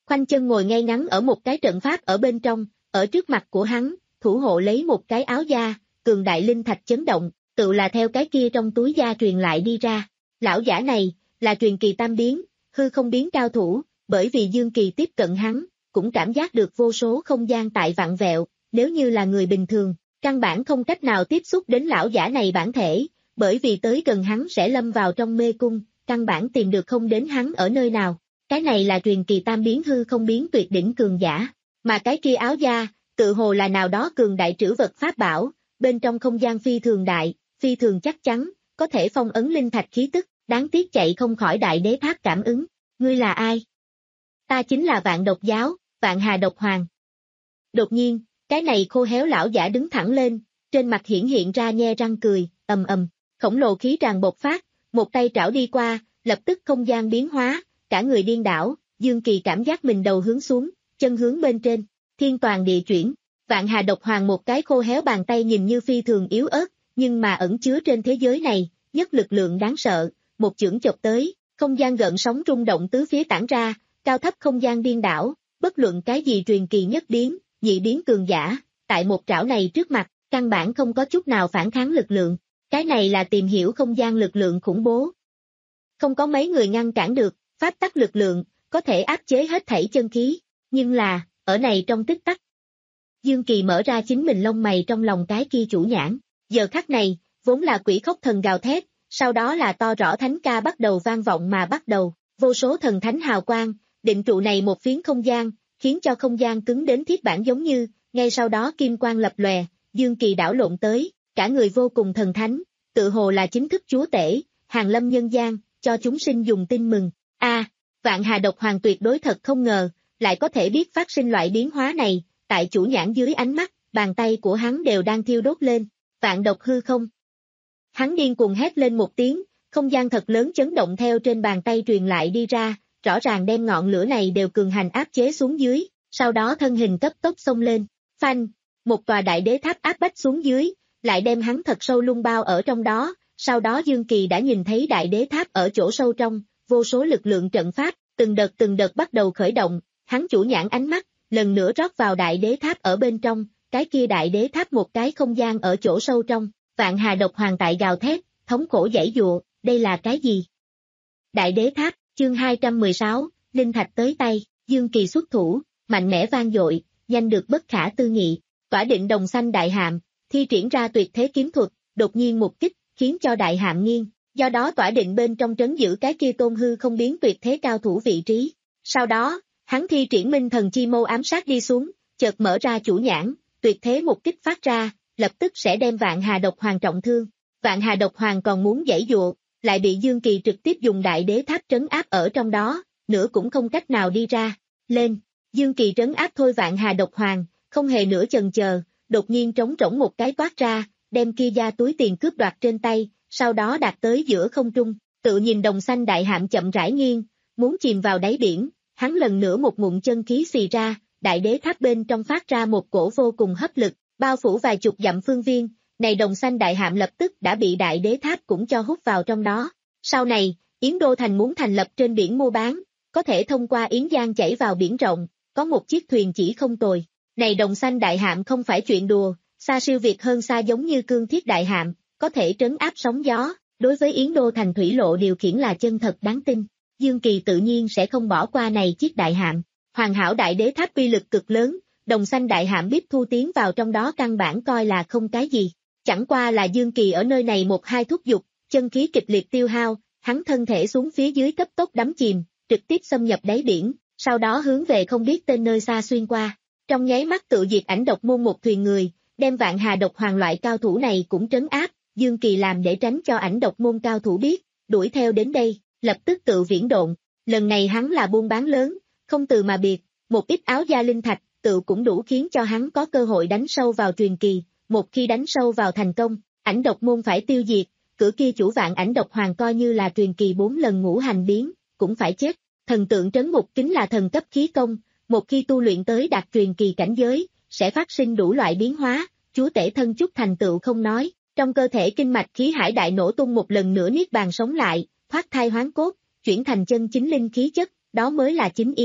khoanh chân ngồi ngay ngắn ở một cái trận pháp ở bên trong, ở trước mặt của hắn, thủ hộ lấy một cái áo da, cường đại linh thạch chấn động, tự là theo cái kia trong túi da truyền lại đi ra. Lão giả này, là truyền kỳ tam biến, hư không biến cao thủ, bởi vì Dương Kỳ tiếp cận hắn, cũng cảm giác được vô số không gian tại vặn vẹo, nếu như là người bình thường, căn bản không cách nào tiếp xúc đến lão giả này bản thể, bởi vì tới gần hắn sẽ lâm vào trong mê cung, căn bản tìm được không đến hắn ở nơi nào. Cái này là truyền kỳ tam biến hư không biến tuyệt đỉnh cường giả, mà cái kia áo da, tự hồ là nào đó cường đại trữ vật pháp bảo, bên trong không gian phi thường đại, phi thường chắc chắn, có thể phong ấn linh thạch khí tức, đáng tiếc chạy không khỏi đại đế tháp cảm ứng. Ngươi là ai? Ta chính là Vạn Độc Giáo, Vạn Hà Độc Hoàng. Đột nhiên, cái này khô héo lão giả đứng thẳng lên, trên mặt hiển hiện ra nhe răng cười, ầm ầm, khổng lồ khí tràn bộc phát, một tay trảo đi qua, lập tức không gian biến hóa, cả người điên đảo, Dương Kỳ cảm giác mình đầu hướng xuống, chân hướng bên trên, thiên toàn địa chuyển. Vạn Hà Độc Hoàng một cái khô héo bàn tay nhìn như phi thường yếu ớt, nhưng mà ẩn chứa trên thế giới này, nhất lực lượng đáng sợ, một chưởng chộp tới, không gian gợn sóng rung động tứ phía tản ra, cao thấp không gian điên đảo, bất luận cái gì truyền kỳ nhất biến, nhị biến cường giả, tại một trảo này trước mặt, căn bản không có chút nào phản kháng lực lượng, cái này là tìm hiểu không gian lực lượng khủng bố. Không có mấy người ngăn cản được, pháp tắc lực lượng, có thể áp chế hết thảy chân khí, nhưng là, ở này trong tích tắc. Dương Kỳ mở ra chính mình lông mày trong lòng cái kia chủ nhãn, giờ khắc này, vốn là quỷ khóc thần gào thét, sau đó là to rõ thánh ca bắt đầu vang vọng mà bắt đầu, vô số thần thánh hào quang, định trụ này một phiến không gian, khiến cho không gian cứng đến thiết bản giống như, ngay sau đó kim quang lập lòe, Dương Kỳ đảo lộn tới, cả người vô cùng thần thánh, tự hồ là chính thức chúa tể, hàng lâm nhân gian, cho chúng sinh dùng tin mừng. A, Vạn Hà Độc Hoàng tuyệt đối thật không ngờ, lại có thể biết phát sinh loại biến hóa này, tại chủ nhãn dưới ánh mắt, bàn tay của hắn đều đang thiêu đốt lên, vạn độc hư không. Hắn điên cuồng hét lên một tiếng, không gian thật lớn chấn động theo trên bàn tay truyền lại đi ra, rõ ràng đem ngọn lửa này đều cường hành áp chế xuống dưới, sau đó thân hình cấp tốc xông lên, phanh, một tòa đại đế tháp áp bách xuống dưới, lại đem hắn thật sâu lung bao ở trong đó, sau đó Dương Kỳ đã nhìn thấy đại đế tháp ở chỗ sâu trong, vô số lực lượng trận pháp, từng đợt từng đợt bắt đầu khởi động, hắn chủ nhãn ánh mắt, lần nữa rót vào đại đế tháp ở bên trong, cái kia đại đế tháp một cái không gian ở chỗ sâu trong, Vạn Hà Độc Hoàng tại gào thét, thống khổ giãy giụa, đây là cái gì? Đại đế tháp, chương hai trăm mười sáu, linh thạch tới tay, Dương Kỳ xuất thủ, mạnh mẽ vang dội, nhanh được bất khả tư nghị, tỏa định đồng xanh đại hạm, thi triển ra tuyệt thế kiếm thuật, đột nhiên một kích, khiến cho đại hạm nghiêng, do đó tỏa định bên trong trấn giữ cái kia tôn hư không biến tuyệt thế cao thủ vị trí. Sau đó, hắn thi triển minh thần chi mâu ám sát đi xuống, chợt mở ra chủ nhãn, tuyệt thế một kích phát ra, lập tức sẽ đem Vạn Hà Độc Hoàng trọng thương. Vạn Hà Độc Hoàng còn muốn giãy giụa, lại bị Dương Kỳ trực tiếp dùng đại đế tháp trấn áp ở trong đó, nữa cũng không cách nào đi ra. Lên, Dương Kỳ trấn áp thôi Vạn Hà Độc Hoàng, không hề nửa chần chờ, đột nhiên trống rỗng một cái toát ra, đem kia da túi tiền cướp đoạt trên tay, sau đó đạt tới giữa không trung, tự nhìn đồng xanh đại hạm chậm rãi nghiêng, muốn chìm vào đáy biển, hắn lần nữa một ngụm chân khí xì ra, đại đế tháp bên trong phát ra một cổ vô cùng hấp lực, bao phủ vài chục dặm phương viên, này đồng xanh đại hạm lập tức đã bị đại đế tháp cũng cho hút vào trong đó. Sau này, Yến Đô Thành muốn thành lập trên biển mua bán, có thể thông qua Yến Giang chảy vào biển rộng, có một chiếc thuyền chỉ không tồi. Này đồng xanh đại hạm không phải chuyện đùa, xa siêu việt hơn xa giống như cương thiết đại hạm, có thể trấn áp sóng gió, đối với Yến Đô Thành thủy lộ điều khiển là chân thật đáng tin. Dương Kỳ tự nhiên sẽ không bỏ qua này chiếc đại hạm. Hoàn hảo đại đế tháp uy lực cực lớn, đồng xanh đại hạm biết thu tiến vào trong đó căn bản coi là không cái gì. Chẳng qua là Dương Kỳ ở nơi này một hai thúc giục, chân khí kịch liệt tiêu hao, hắn thân thể xuống phía dưới cấp tốc đắm chìm, trực tiếp xâm nhập đáy biển, sau đó hướng về không biết tên nơi xa xuyên qua. Trong nháy mắt tự diệt ảnh độc môn một thuyền người, đem Vạn Hà Độc Hoàng loại cao thủ này cũng trấn áp, Dương Kỳ làm để tránh cho ảnh độc môn cao thủ biết, đuổi theo đến đây, lập tức tự viễn độn. Lần này hắn là buôn bán lớn, không từ mà biệt, một ít áo da linh thạch, tự cũng đủ khiến cho hắn có cơ hội đánh sâu vào truyền kỳ, một khi đánh sâu vào thành công, ảnh độc môn phải tiêu diệt, cửa kia chủ Vạn ảnh độc hoàng coi như là truyền kỳ bốn lần ngũ hành biến, cũng phải chết. Thần tượng trấn mục kính là thần cấp khí công, một khi tu luyện tới đạt truyền kỳ cảnh giới, sẽ phát sinh đủ loại biến hóa, chúa tể thân chút thành tựu không nói, trong cơ thể kinh mạch khí hải đại nổ tung một lần nữa niết bàn sống lại, thoát thai hoán cốt, chuyển thành chân chính linh khí chất, đó mới là chính yến.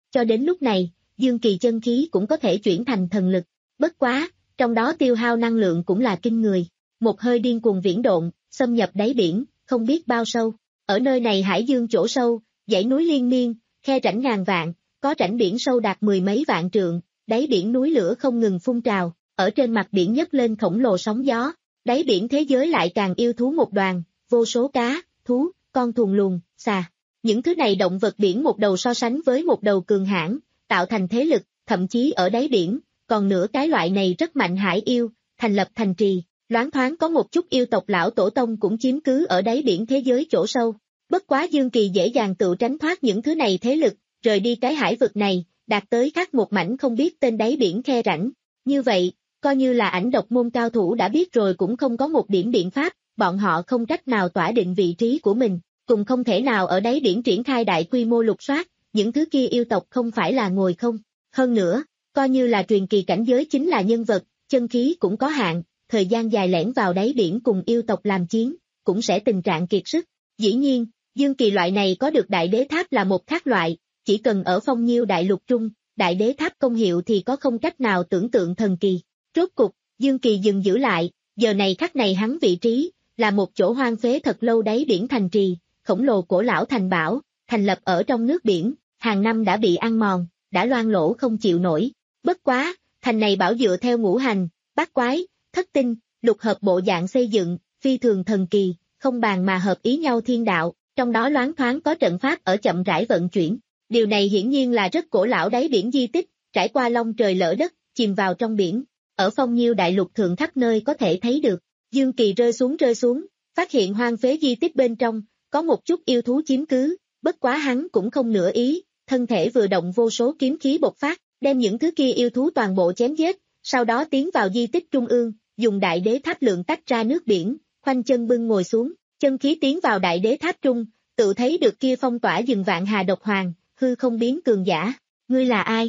Cho đến lúc này, Dương Kỳ chân khí cũng có thể chuyển thành thần lực. Bất quá, trong đó tiêu hao năng lượng cũng là kinh người. Một hơi điên cuồng viễn độn, xâm nhập đáy biển, không biết bao sâu. Ở nơi này hải dương chỗ sâu, dãy núi liên miên, khe rãnh ngàn vạn, có rãnh biển sâu đạt mười mấy vạn trượng, đáy biển núi lửa không ngừng phun trào, ở trên mặt biển nhấc lên khổng lồ sóng gió. Đáy biển thế giới lại càng yêu thú một đoàn, vô số cá, thú, con thùn lùn, xà. Những thứ này động vật biển một đầu so sánh với một đầu cường hãn, tạo thành thế lực, thậm chí ở đáy biển, còn nửa cái loại này rất mạnh hải yêu, thành lập thành trì, loáng thoáng có một chút yêu tộc lão tổ tông cũng chiếm cứ ở đáy biển thế giới chỗ sâu. Bất quá Dương Kỳ dễ dàng tự tránh thoát những thứ này thế lực, rời đi cái hải vực này, đạt tới khác một mảnh không biết tên đáy biển khe rãnh. Như vậy, coi như là ảnh độc môn cao thủ đã biết rồi cũng không có một điểm biện pháp, bọn họ không cách nào tỏa định vị trí của mình, cùng không thể nào ở đáy biển triển khai đại quy mô lục soát, những thứ kia yêu tộc không phải là ngồi không. Hơn nữa, coi như là truyền kỳ cảnh giới chính là nhân vật, chân khí cũng có hạn, thời gian dài lẻn vào đáy biển cùng yêu tộc làm chiến, cũng sẽ tình trạng kiệt sức. Dĩ nhiên, Dương Kỳ loại này có được đại đế tháp là một khác loại, chỉ cần ở phong nhiêu đại lục trung, đại đế tháp công hiệu thì có không cách nào tưởng tượng thần kỳ. Rốt cục, Dương Kỳ dừng giữ lại, giờ này khắc này hắn vị trí, là một chỗ hoang phế thật lâu đáy biển thành trì, khổng lồ cổ lão thành bảo, thành lập ở trong nước biển, hàng năm đã bị ăn mòn, đã loang lỗ không chịu nổi. Bất quá, thành này bảo dựa theo ngũ hành, bát quái, thất tinh, lục hợp bộ dạng xây dựng, phi thường thần kỳ, không bàn mà hợp ý nhau thiên đạo, trong đó loáng thoáng có trận pháp ở chậm rãi vận chuyển. Điều này hiển nhiên là rất cổ lão đáy biển di tích, trải qua long trời lỡ đất, chìm vào trong biển. Ở phong nhiêu đại lục thượng khắp nơi có thể thấy được. Dương Kỳ rơi xuống rơi xuống, phát hiện hoang phế di tích bên trong, có một chút yêu thú chiếm cứ, bất quá hắn cũng không nửa ý, thân thể vừa động vô số kiếm khí bộc phát, đem những thứ kia yêu thú toàn bộ chém giết, sau đó tiến vào di tích trung ương, dùng đại đế tháp lượng tách ra nước biển, khoanh chân bưng ngồi xuống, chân khí tiến vào đại đế tháp trung, tự thấy được kia phong tỏa rừng Vạn Hà độc hoàng, hư không biến cường giả, ngươi là ai?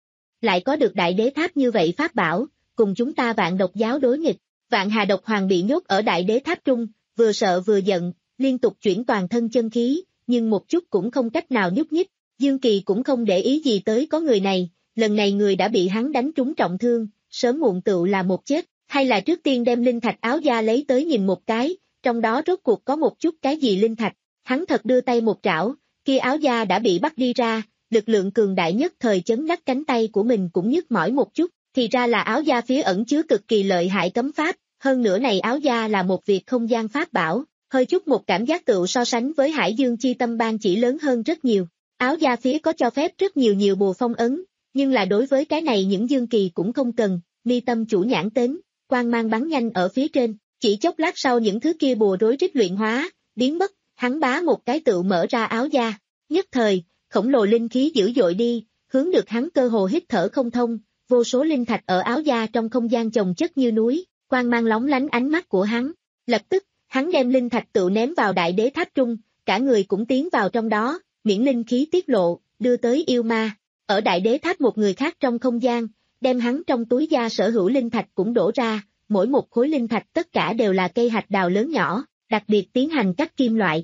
Lại có được đại đế tháp như vậy pháp bảo, cùng chúng ta Vạn Độc giáo đối nghịch. Vạn Hà độc hoàng bị nhốt ở đại đế tháp trung, vừa sợ vừa giận, liên tục chuyển toàn thân chân khí, nhưng một chút cũng không cách nào nhúc nhích. Dương Kỳ cũng không để ý gì tới có người này, lần này người đã bị hắn đánh trúng trọng thương, sớm muộn tựu là một chết, hay là trước tiên đem linh thạch áo da lấy tới nhìn một cái, trong đó rốt cuộc có một chút cái gì linh thạch. Hắn thật đưa tay một trảo, kia áo da đã bị bắt đi ra, lực lượng cường đại nhất thời chấn đắc cánh tay của mình cũng nhức mỏi một chút, thì ra là áo da phía ẩn chứa cực kỳ lợi hại cấm pháp, hơn nữa này áo da là một việc không gian pháp bảo, hơi chút một cảm giác tựu so sánh với Hải Dương chi tâm ban chỉ lớn hơn rất nhiều. Áo da phía có cho phép rất nhiều nhiều bùa phong ấn, nhưng là đối với cái này những Dương Kỳ cũng không cần, mi tâm chủ nhãn tính, quang mang bắn nhanh ở phía trên, chỉ chốc lát sau những thứ kia bùa rối rít luyện hóa, biến mất, hắn bá một cái tựu mở ra áo da, nhất thời, khổng lồ linh khí dữ dội đi, hướng được hắn cơ hồ hít thở không thông, vô số linh thạch ở áo da trong không gian chồng chất như núi, quang mang lóng lánh ánh mắt của hắn, lập tức, hắn đem linh thạch tựu ném vào đại đế tháp trung, cả người cũng tiến vào trong đó, miễn linh khí tiết lộ, đưa tới yêu ma, ở đại đế tháp một người khác trong không gian, đem hắn trong túi da sở hữu linh thạch cũng đổ ra, mỗi một khối linh thạch tất cả đều là cây hạch đào lớn nhỏ, đặc biệt tiến hành cắt kim loại.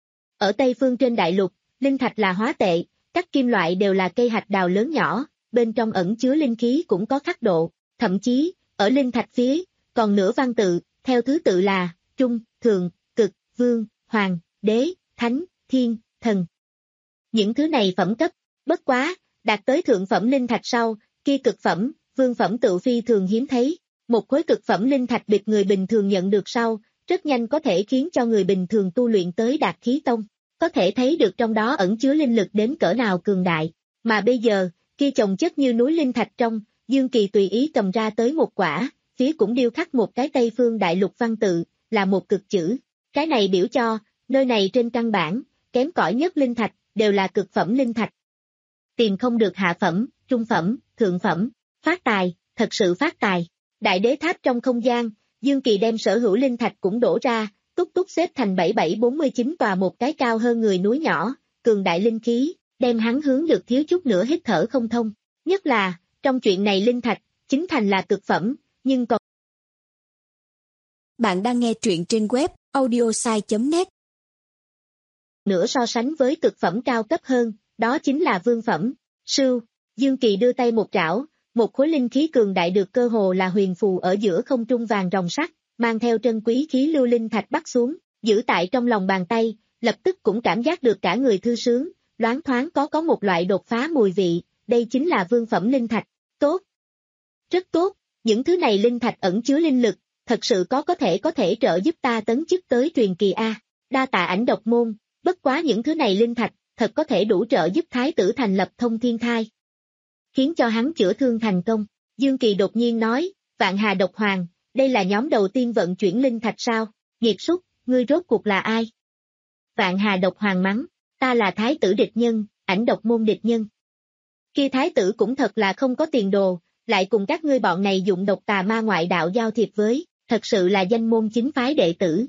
Ở Tây phương trên đại lục, linh thạch là hóa tệ, các kim loại đều là cây hạch đào lớn nhỏ, bên trong ẩn chứa linh khí cũng có khắc độ, thậm chí, ở linh thạch phía, còn nửa văn tự, theo thứ tự là, trung, thượng, cực, vương, hoàng, đế, thánh, thiên, thần. Những thứ này phẩm cấp, bất quá, đạt tới thượng phẩm linh thạch sau, kia cực phẩm, vương phẩm tự phi thường hiếm thấy, một khối cực phẩm linh thạch được người bình thường nhận được sau, rất nhanh có thể khiến cho người bình thường tu luyện tới đạt khí tông, có thể thấy được trong đó ẩn chứa linh lực đến cỡ nào cường đại, mà bây giờ, kia chồng chất như núi linh thạch trong, Dương Kỳ tùy ý cầm ra tới một quả, phía cũng điêu khắc một cái Tây phương đại lục văn tự, là một cực chữ, cái này biểu cho, nơi này trên căn bản, kém cỏi nhất linh thạch, đều là cực phẩm linh thạch. Tìm không được hạ phẩm, trung phẩm, thượng phẩm, phát tài, thật sự phát tài. Đại đế tháp trong không gian, Dương Kỳ đem sở hữu linh thạch cũng đổ ra, túc túc xếp thành bảy bảy bốn mươi chín tòa một cái cao hơn người núi nhỏ, cường đại linh khí, đem hắn hướng được thiếu chút nữa hít thở không thông. Nhất là, trong chuyện này linh thạch, chính thành là cực phẩm, nhưng còn... Bạn đang nghe truyện trên web audiosai chấm net. Nữa so sánh với cực phẩm cao cấp hơn, đó chính là vương phẩm. Sưu, Dương Kỳ đưa tay một trảo, một khối linh khí cường đại được cơ hồ là huyền phù ở giữa không trung vàng ròng sắt, mang theo trân quý khí lưu linh thạch bắt xuống, giữ tại trong lòng bàn tay, lập tức cũng cảm giác được cả người thư sướng, loáng thoáng có có một loại đột phá mùi vị, đây chính là vương phẩm linh thạch, tốt. Rất tốt, những thứ này linh thạch ẩn chứa linh lực, thật sự có có thể có thể trợ giúp ta tấn chức tới truyền kỳ A, đa tạ Ảnh Độc môn, bất quá những thứ này linh thạch, thật có thể đủ trợ giúp thái tử thành lập thông thiên thai. Khiến cho hắn chữa thương thành công, Dương Kỳ đột nhiên nói, Vạn Hà Độc Hoàng, đây là nhóm đầu tiên vận chuyển linh thạch sao, nghiệt súc, ngươi rốt cuộc là ai? Vạn Hà Độc Hoàng mắng, ta là thái tử địch nhân, Ảnh Độc môn địch nhân. Kia thái tử cũng thật là không có tiền đồ, lại cùng các ngươi bọn này dụng độc tà ma ngoại đạo giao thiệp với, thật sự là danh môn chính phái đệ tử.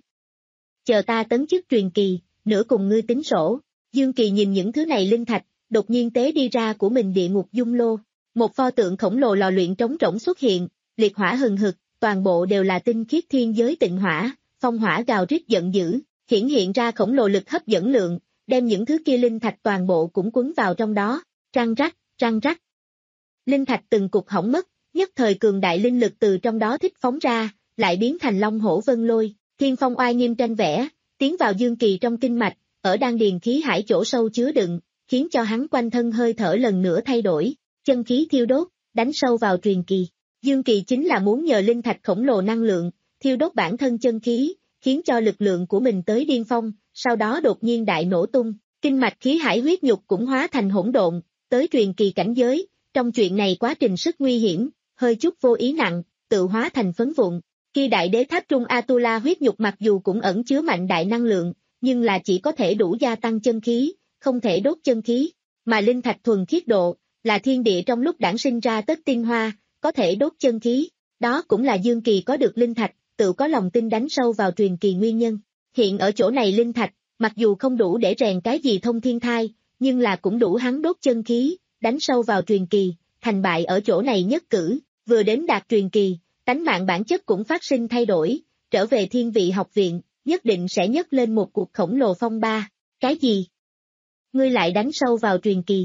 Chờ ta tấn chức truyền kỳ, nửa cùng ngươi tính sổ. Dương Kỳ nhìn những thứ này linh thạch, đột nhiên tế đi ra của mình địa ngục dung lô. Một pho tượng khổng lồ lò luyện trống rỗng xuất hiện, liệt hỏa hừng hực, toàn bộ đều là tinh khiết thiên giới tịnh hỏa, phong hỏa gào rít giận dữ, hiển hiện ra khổng lồ lực hấp dẫn lượng, đem những thứ kia linh thạch toàn bộ cũng quấn vào trong đó, răng rắc, răng rắc. Linh thạch từng cục hỏng mất, nhất thời cường đại linh lực từ trong đó thích phóng ra, lại biến thành long hổ vân lôi, thiên phong oai nghiêm tranh vẽ, tiến vào Dương Kỳ trong kinh mạch, ở đan điền khí hải chỗ sâu chứa đựng, khiến cho hắn quanh thân hơi thở lần nữa thay đổi, chân khí thiêu đốt, đánh sâu vào truyền kỳ. Dương Kỳ chính là muốn nhờ linh thạch khổng lồ năng lượng, thiêu đốt bản thân chân khí, khiến cho lực lượng của mình tới điên phong, sau đó đột nhiên đại nổ tung, kinh mạch khí hải huyết nhục cũng hóa thành hỗn độn, tới truyền kỳ cảnh giới, trong chuyện này quá trình sức nguy hiểm, hơi chút vô ý nặng, tự hóa thành phấn vụn. Khi đại đế tháp trung Atula huyết nhục mặc dù cũng ẩn chứa mạnh đại năng lượng, nhưng là chỉ có thể đủ gia tăng chân khí, không thể đốt chân khí, mà linh thạch thuần khiết độ, là thiên địa trong lúc đản sinh ra tất tinh hoa, có thể đốt chân khí, đó cũng là Dương Kỳ có được linh thạch, tự có lòng tin đánh sâu vào truyền kỳ nguyên nhân. Hiện ở chỗ này linh thạch, mặc dù không đủ để rèn cái gì thông thiên thai, nhưng là cũng đủ hắn đốt chân khí, đánh sâu vào truyền kỳ, thành bại ở chỗ này nhất cử, vừa đến đạt truyền kỳ, tánh mạng bản chất cũng phát sinh thay đổi, trở về thiên vị học viện, nhất định sẽ nhấc lên một cuộc khổng lồ phong ba. Cái gì? Ngươi lại đánh sâu vào truyền kỳ.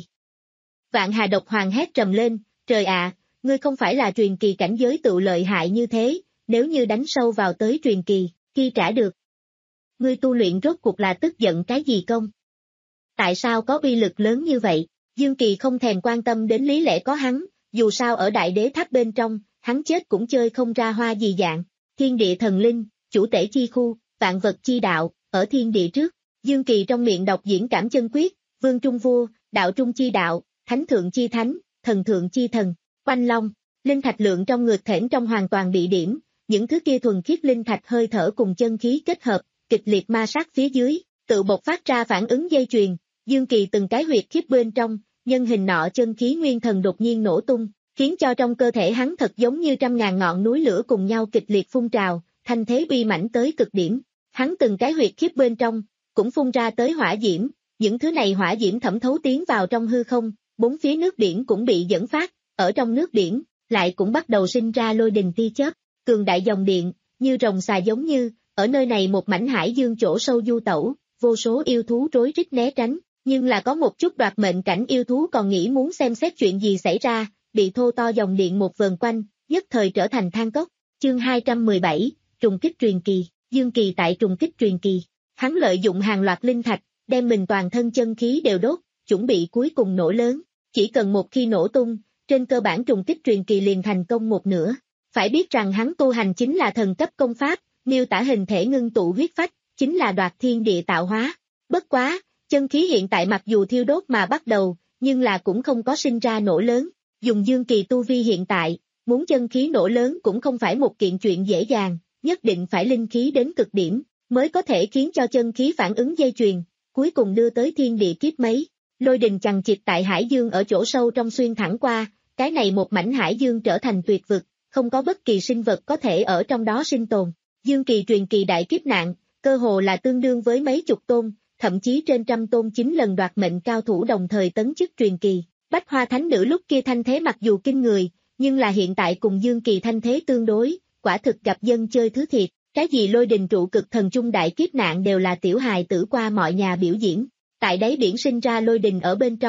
Vạn Hà Độc Hoàng hét trầm lên, trời ạ, ngươi không phải là truyền kỳ cảnh giới tự lợi hại như thế, nếu như đánh sâu vào tới truyền kỳ, khi trả được. Ngươi tu luyện rốt cuộc là tức giận cái gì công? Tại sao có uy lực lớn như vậy? Dương Kỳ không thèm quan tâm đến lý lẽ có hắn, dù sao ở đại đế tháp bên trong, hắn chết cũng chơi không ra hoa gì dạng. Thiên địa thần linh, chủ tể chi khu, vạn vật chi đạo, ở thiên địa trước. Dương Kỳ trong miệng đọc diễn cảm chân quyết, vương trung vua, đạo trung chi đạo, thánh thượng chi thánh, thần thượng chi thần, quanh long, linh thạch lượng trong ngược thển trong hoàn toàn bị điểm, những thứ kia thuần khiết linh thạch hơi thở cùng chân khí kết hợp, kịch liệt ma sát phía dưới, tự bộc phát ra phản ứng dây chuyền, Dương Kỳ từng cái huyệt khiếp bên trong, nhân hình nọ chân khí nguyên thần đột nhiên nổ tung, khiến cho trong cơ thể hắn thật giống như trăm ngàn ngọn núi lửa cùng nhau kịch liệt phun trào, thanh thế uy mãnh tới cực điểm. Hắn từng cái huyệt khiếp bên trong, cũng phun ra tới hỏa diễm, những thứ này hỏa diễm thẩm thấu tiến vào trong hư không, bốn phía nước biển cũng bị dẫn phát, ở trong nước biển, lại cũng bắt đầu sinh ra lôi đình tia chớp, cường đại dòng điện, như rồng xà giống như, ở nơi này một mảnh hải dương chỗ sâu du tẩu, vô số yêu thú rối rít né tránh, nhưng là có một chút đoạt mệnh cảnh yêu thú còn nghĩ muốn xem xét chuyện gì xảy ra, bị thô to dòng điện một vần quanh, nhất thời trở thành than cốc. Chương hai trăm mười bảy, trùng kích truyền kỳ, Dương Kỳ tại trùng kích truyền kỳ, hắn lợi dụng hàng loạt linh thạch, đem mình toàn thân chân khí đều đốt, chuẩn bị cuối cùng nổ lớn, chỉ cần một khi nổ tung, trên cơ bản trùng kích truyền kỳ liền thành công một nửa. Phải biết rằng hắn tu hành chính là thần cấp công pháp, miêu tả hình thể ngưng tụ huyết phách, chính là đoạt thiên địa tạo hóa. Bất quá, chân khí hiện tại mặc dù thiêu đốt mà bắt đầu, nhưng là cũng không có sinh ra nổ lớn. Dùng Dương Kỳ tu vi hiện tại, muốn chân khí nổ lớn cũng không phải một kiện chuyện dễ dàng, nhất định phải linh khí đến cực điểm, mới có thể khiến cho chân khí phản ứng dây chuyền, cuối cùng đưa tới thiên địa kiếp mấy. Lôi đình chằng chịt tại hải dương ở chỗ sâu trong xuyên thẳng qua, cái này một mảnh hải dương trở thành tuyệt vực, không có bất kỳ sinh vật có thể ở trong đó sinh tồn. Dương Kỳ truyền kỳ đại kiếp nạn, cơ hồ là tương đương với mấy chục tôn, thậm chí trên trăm tôn chín lần đoạt mệnh cao thủ đồng thời tấn chức truyền kỳ. Bách Hoa Thánh Nữ lúc kia thanh thế mặc dù kinh người, nhưng là hiện tại cùng Dương Kỳ thanh thế tương đối, quả thực gặp dân chơi thứ thiệt, cái gì lôi đình trụ cực thần trung đại kiếp nạn đều là tiểu hài tử qua mọi nhà biểu diễn. Tại đáy biển sinh ra lôi đình ở bên trong,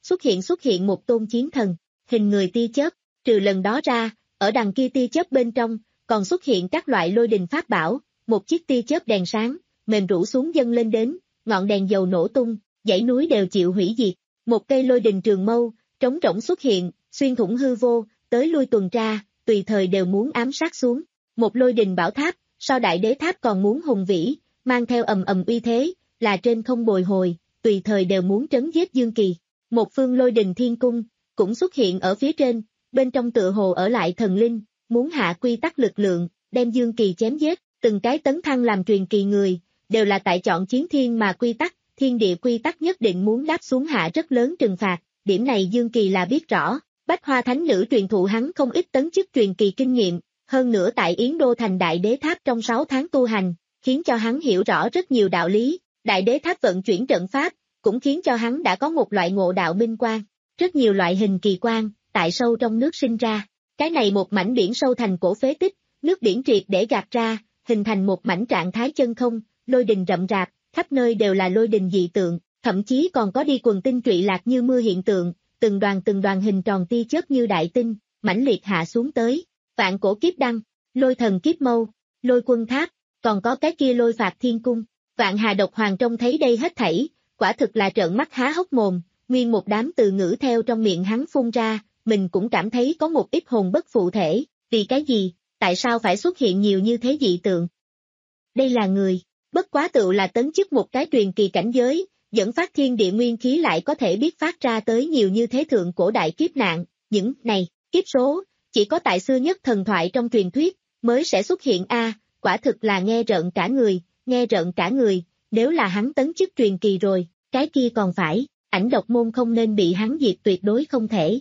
xuất hiện xuất hiện một tôn chiến thần, hình người tia chớp, trừ lần đó ra, ở đằng kia tia chớp bên trong, còn xuất hiện các loại lôi đình pháp bảo, một chiếc tia chớp đèn sáng, mềm rũ xuống dâng lên đến, ngọn đèn dầu nổ tung, dãy núi đều chịu hủy diệt, một cây lôi đình trường mâu, trống rỗng xuất hiện, xuyên thủng hư vô, tới lui tuần tra, tùy thời đều muốn ám sát xuống, một lôi đình bảo tháp, so đại đế tháp còn muốn hùng vĩ, mang theo ầm ầm uy thế, là trên không bồi hồi, tùy thời đều muốn trấn giết Dương Kỳ. Một phương lôi đình thiên cung, cũng xuất hiện ở phía trên, bên trong tựa hồ ở lại thần linh, muốn hạ quy tắc lực lượng, đem Dương Kỳ chém giết, từng cái tấn thăng làm truyền kỳ người, đều là tại chọn chiến thiên mà quy tắc, thiên địa quy tắc nhất định muốn đáp xuống hạ rất lớn trừng phạt, điểm này Dương Kỳ là biết rõ, Bách Hoa Thánh Nữ truyền thụ hắn không ít tấn chức truyền kỳ kinh nghiệm, hơn nữa tại Yến Đô thành Đại Đế Tháp trong sáu tháng tu hành, khiến cho hắn hiểu rõ rất nhiều đạo lý, Đại Đế Tháp vận chuyển trận pháp, cũng khiến cho hắn đã có một loại ngộ đạo minh quan, rất nhiều loại hình kỳ quan, tại sâu trong nước sinh ra, cái này một mảnh biển sâu thành cổ phế tích, nước biển triệt để gạt ra, hình thành một mảnh trạng thái chân không, lôi đình rậm rạp, khắp nơi đều là lôi đình dị tượng, thậm chí còn có đi quần tinh trụy lạc như mưa hiện tượng, từng đoàn từng đoàn hình tròn tia chớp như đại tinh, mãnh liệt hạ xuống tới, vạn cổ kiếp đăng, lôi thần kiếp mâu, lôi quân tháp, còn có cái kia lôi phạt thiên cung, vạn hà độc hoàng trông thấy đây hết thảy, quả thực là trợn mắt há hốc mồm, nguyên một đám từ ngữ theo trong miệng hắn phun ra, mình cũng cảm thấy có một ít hồn bất phụ thể, vì cái gì, tại sao phải xuất hiện nhiều như thế dị tượng? Đây là người, bất quá tựu là tấn chức một cái truyền kỳ cảnh giới, dẫn phát thiên địa nguyên khí lại có thể biết phát ra tới nhiều như thế thượng cổ đại kiếp nạn, những này, kiếp số, chỉ có tại xưa nhất thần thoại trong truyền thuyết, mới sẽ xuất hiện a, quả thực là nghe rợn cả người, nghe rợn cả người, nếu là hắn tấn chức truyền kỳ rồi, cái kia còn phải, ảnh độc môn không nên bị hắn diệt tuyệt đối không thể.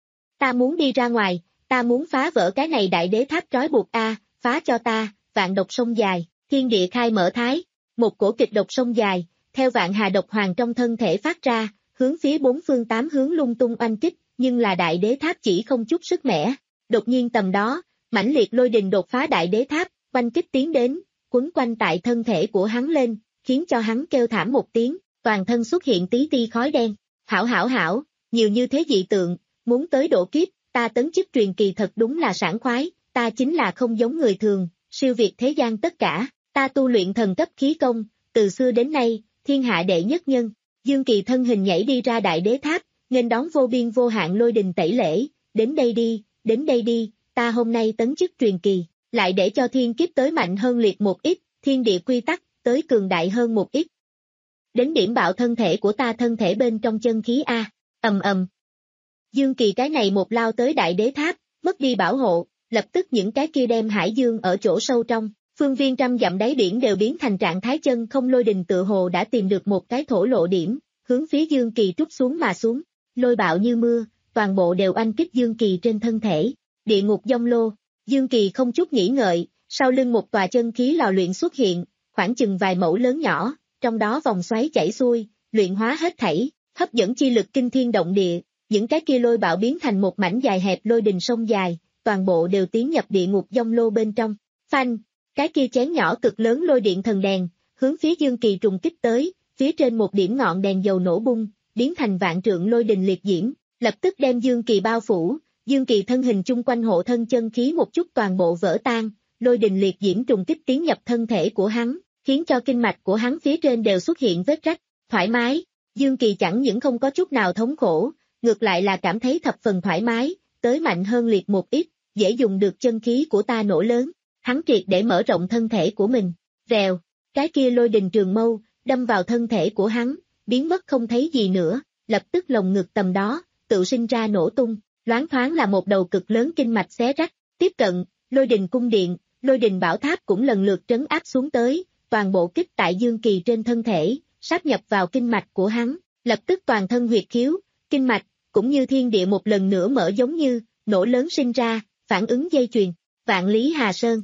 Ta muốn đi ra ngoài, ta muốn phá vỡ cái này đại đế tháp trói buộc a, phá cho ta, vạn độc sông dài, thiên địa khai mở thái, một cổ kịch độc sông dài, theo vạn hà độc hoàng trong thân thể phát ra, hướng phía bốn phương tám hướng lung tung oanh kích, nhưng là đại đế tháp chỉ không chút sức mẻ. Đột nhiên tầm đó, mãnh liệt lôi đình đột phá đại đế tháp, oanh kích tiến đến, quấn quanh tại thân thể của hắn lên, khiến cho hắn kêu thảm một tiếng, toàn thân xuất hiện tí ti khói đen. Hảo hảo hảo, nhiều như thế dị tượng, muốn tới độ kiếp, ta tấn chức truyền kỳ thật đúng là sảng khoái, ta chính là không giống người thường, siêu việt thế gian tất cả, ta tu luyện thần cấp khí công, từ xưa đến nay, thiên hạ đệ nhất nhân. Dương Kỳ thân hình nhảy đi ra đại đế tháp, nghênh đón vô biên vô hạn lôi đình tẩy lễ, đến đây đi, đến đây đi, ta hôm nay tấn chức truyền kỳ, lại để cho thiên kiếp tới mạnh hơn liệt một ít, thiên địa quy tắc, tới cường đại hơn một ít. Đến điểm bạo thân thể của ta thân thể bên trong chân khí A, ầm ầm. Dương Kỳ cái này một lao tới đại đế tháp, mất đi bảo hộ, lập tức những cái kia đem hải dương ở chỗ sâu trong, phương viên trăm dặm đáy biển đều biến thành trạng thái chân không lôi đình tựa hồ đã tìm được một cái thổ lộ điểm, hướng phía Dương Kỳ trút xuống mà xuống, lôi bạo như mưa, toàn bộ đều oanh kích Dương Kỳ trên thân thể, địa ngục dông lô, Dương Kỳ không chút nghĩ ngợi, sau lưng một tòa chân khí lò luyện xuất hiện, khoảng chừng vài mẫu lớn nhỏ, trong đó vòng xoáy chảy xuôi, luyện hóa hết thảy, hấp dẫn chi lực kinh thiên động địa, những cái kia lôi bạo biến thành một mảnh dài hẹp lôi đình sông dài, toàn bộ đều tiến nhập địa ngục dông lô bên trong. Phanh, cái kia chén nhỏ cực lớn lôi điện thần đèn, hướng phía Dương Kỳ trùng kích tới, phía trên một điểm ngọn đèn dầu nổ bung, biến thành vạn trượng lôi đình liệt diễm, lập tức đem Dương Kỳ bao phủ, Dương Kỳ thân hình chung quanh hộ thân chân khí một chút toàn bộ vỡ tan, lôi đình liệt diễm trùng kích tiến nhập thân thể của hắn, khiến cho kinh mạch của hắn phía trên đều xuất hiện vết rách, thoải mái, Dương Kỳ chẳng những không có chút nào thống khổ, ngược lại là cảm thấy thập phần thoải mái, tới mạnh hơn liệt một ít, dễ dùng được chân khí của ta nổ lớn, hắn triệt để mở rộng thân thể của mình, rèo, cái kia lôi đình trường mâu, đâm vào thân thể của hắn, biến mất không thấy gì nữa, lập tức lồng ngực tầm đó, tự sinh ra nổ tung, loáng thoáng là một đầu cực lớn kinh mạch xé rách, tiếp cận, lôi đình cung điện, lôi đình bảo tháp cũng lần lượt trấn áp xuống tới, toàn bộ kích tại Dương Kỳ trên thân thể, sáp nhập vào kinh mạch của hắn, lập tức toàn thân huyệt khiếu, kinh mạch, cũng như thiên địa một lần nữa mở giống như, nổ lớn sinh ra, phản ứng dây chuyền, vạn lý hà sơn.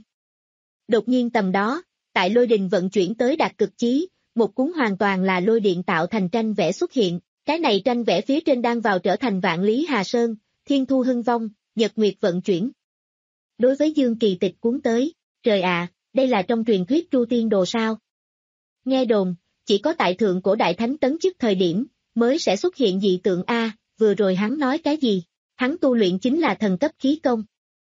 Đột nhiên tầm đó, tại lôi đình vận chuyển tới đạt cực chí, một cuốn hoàn toàn là lôi điện tạo thành tranh vẽ xuất hiện, cái này tranh vẽ phía trên đang vào trở thành vạn lý hà sơn, thiên thu hưng vong, nhật nguyệt vận chuyển. Đối với Dương Kỳ tịch cuốn tới, trời ạ, đây là trong truyền thuyết Tru Tiên Đồ sao? Nghe đồn, chỉ có tại thượng cổ đại thánh tấn chức thời điểm, mới sẽ xuất hiện dị tượng A, vừa rồi hắn nói cái gì? Hắn tu luyện chính là thần cấp khí công.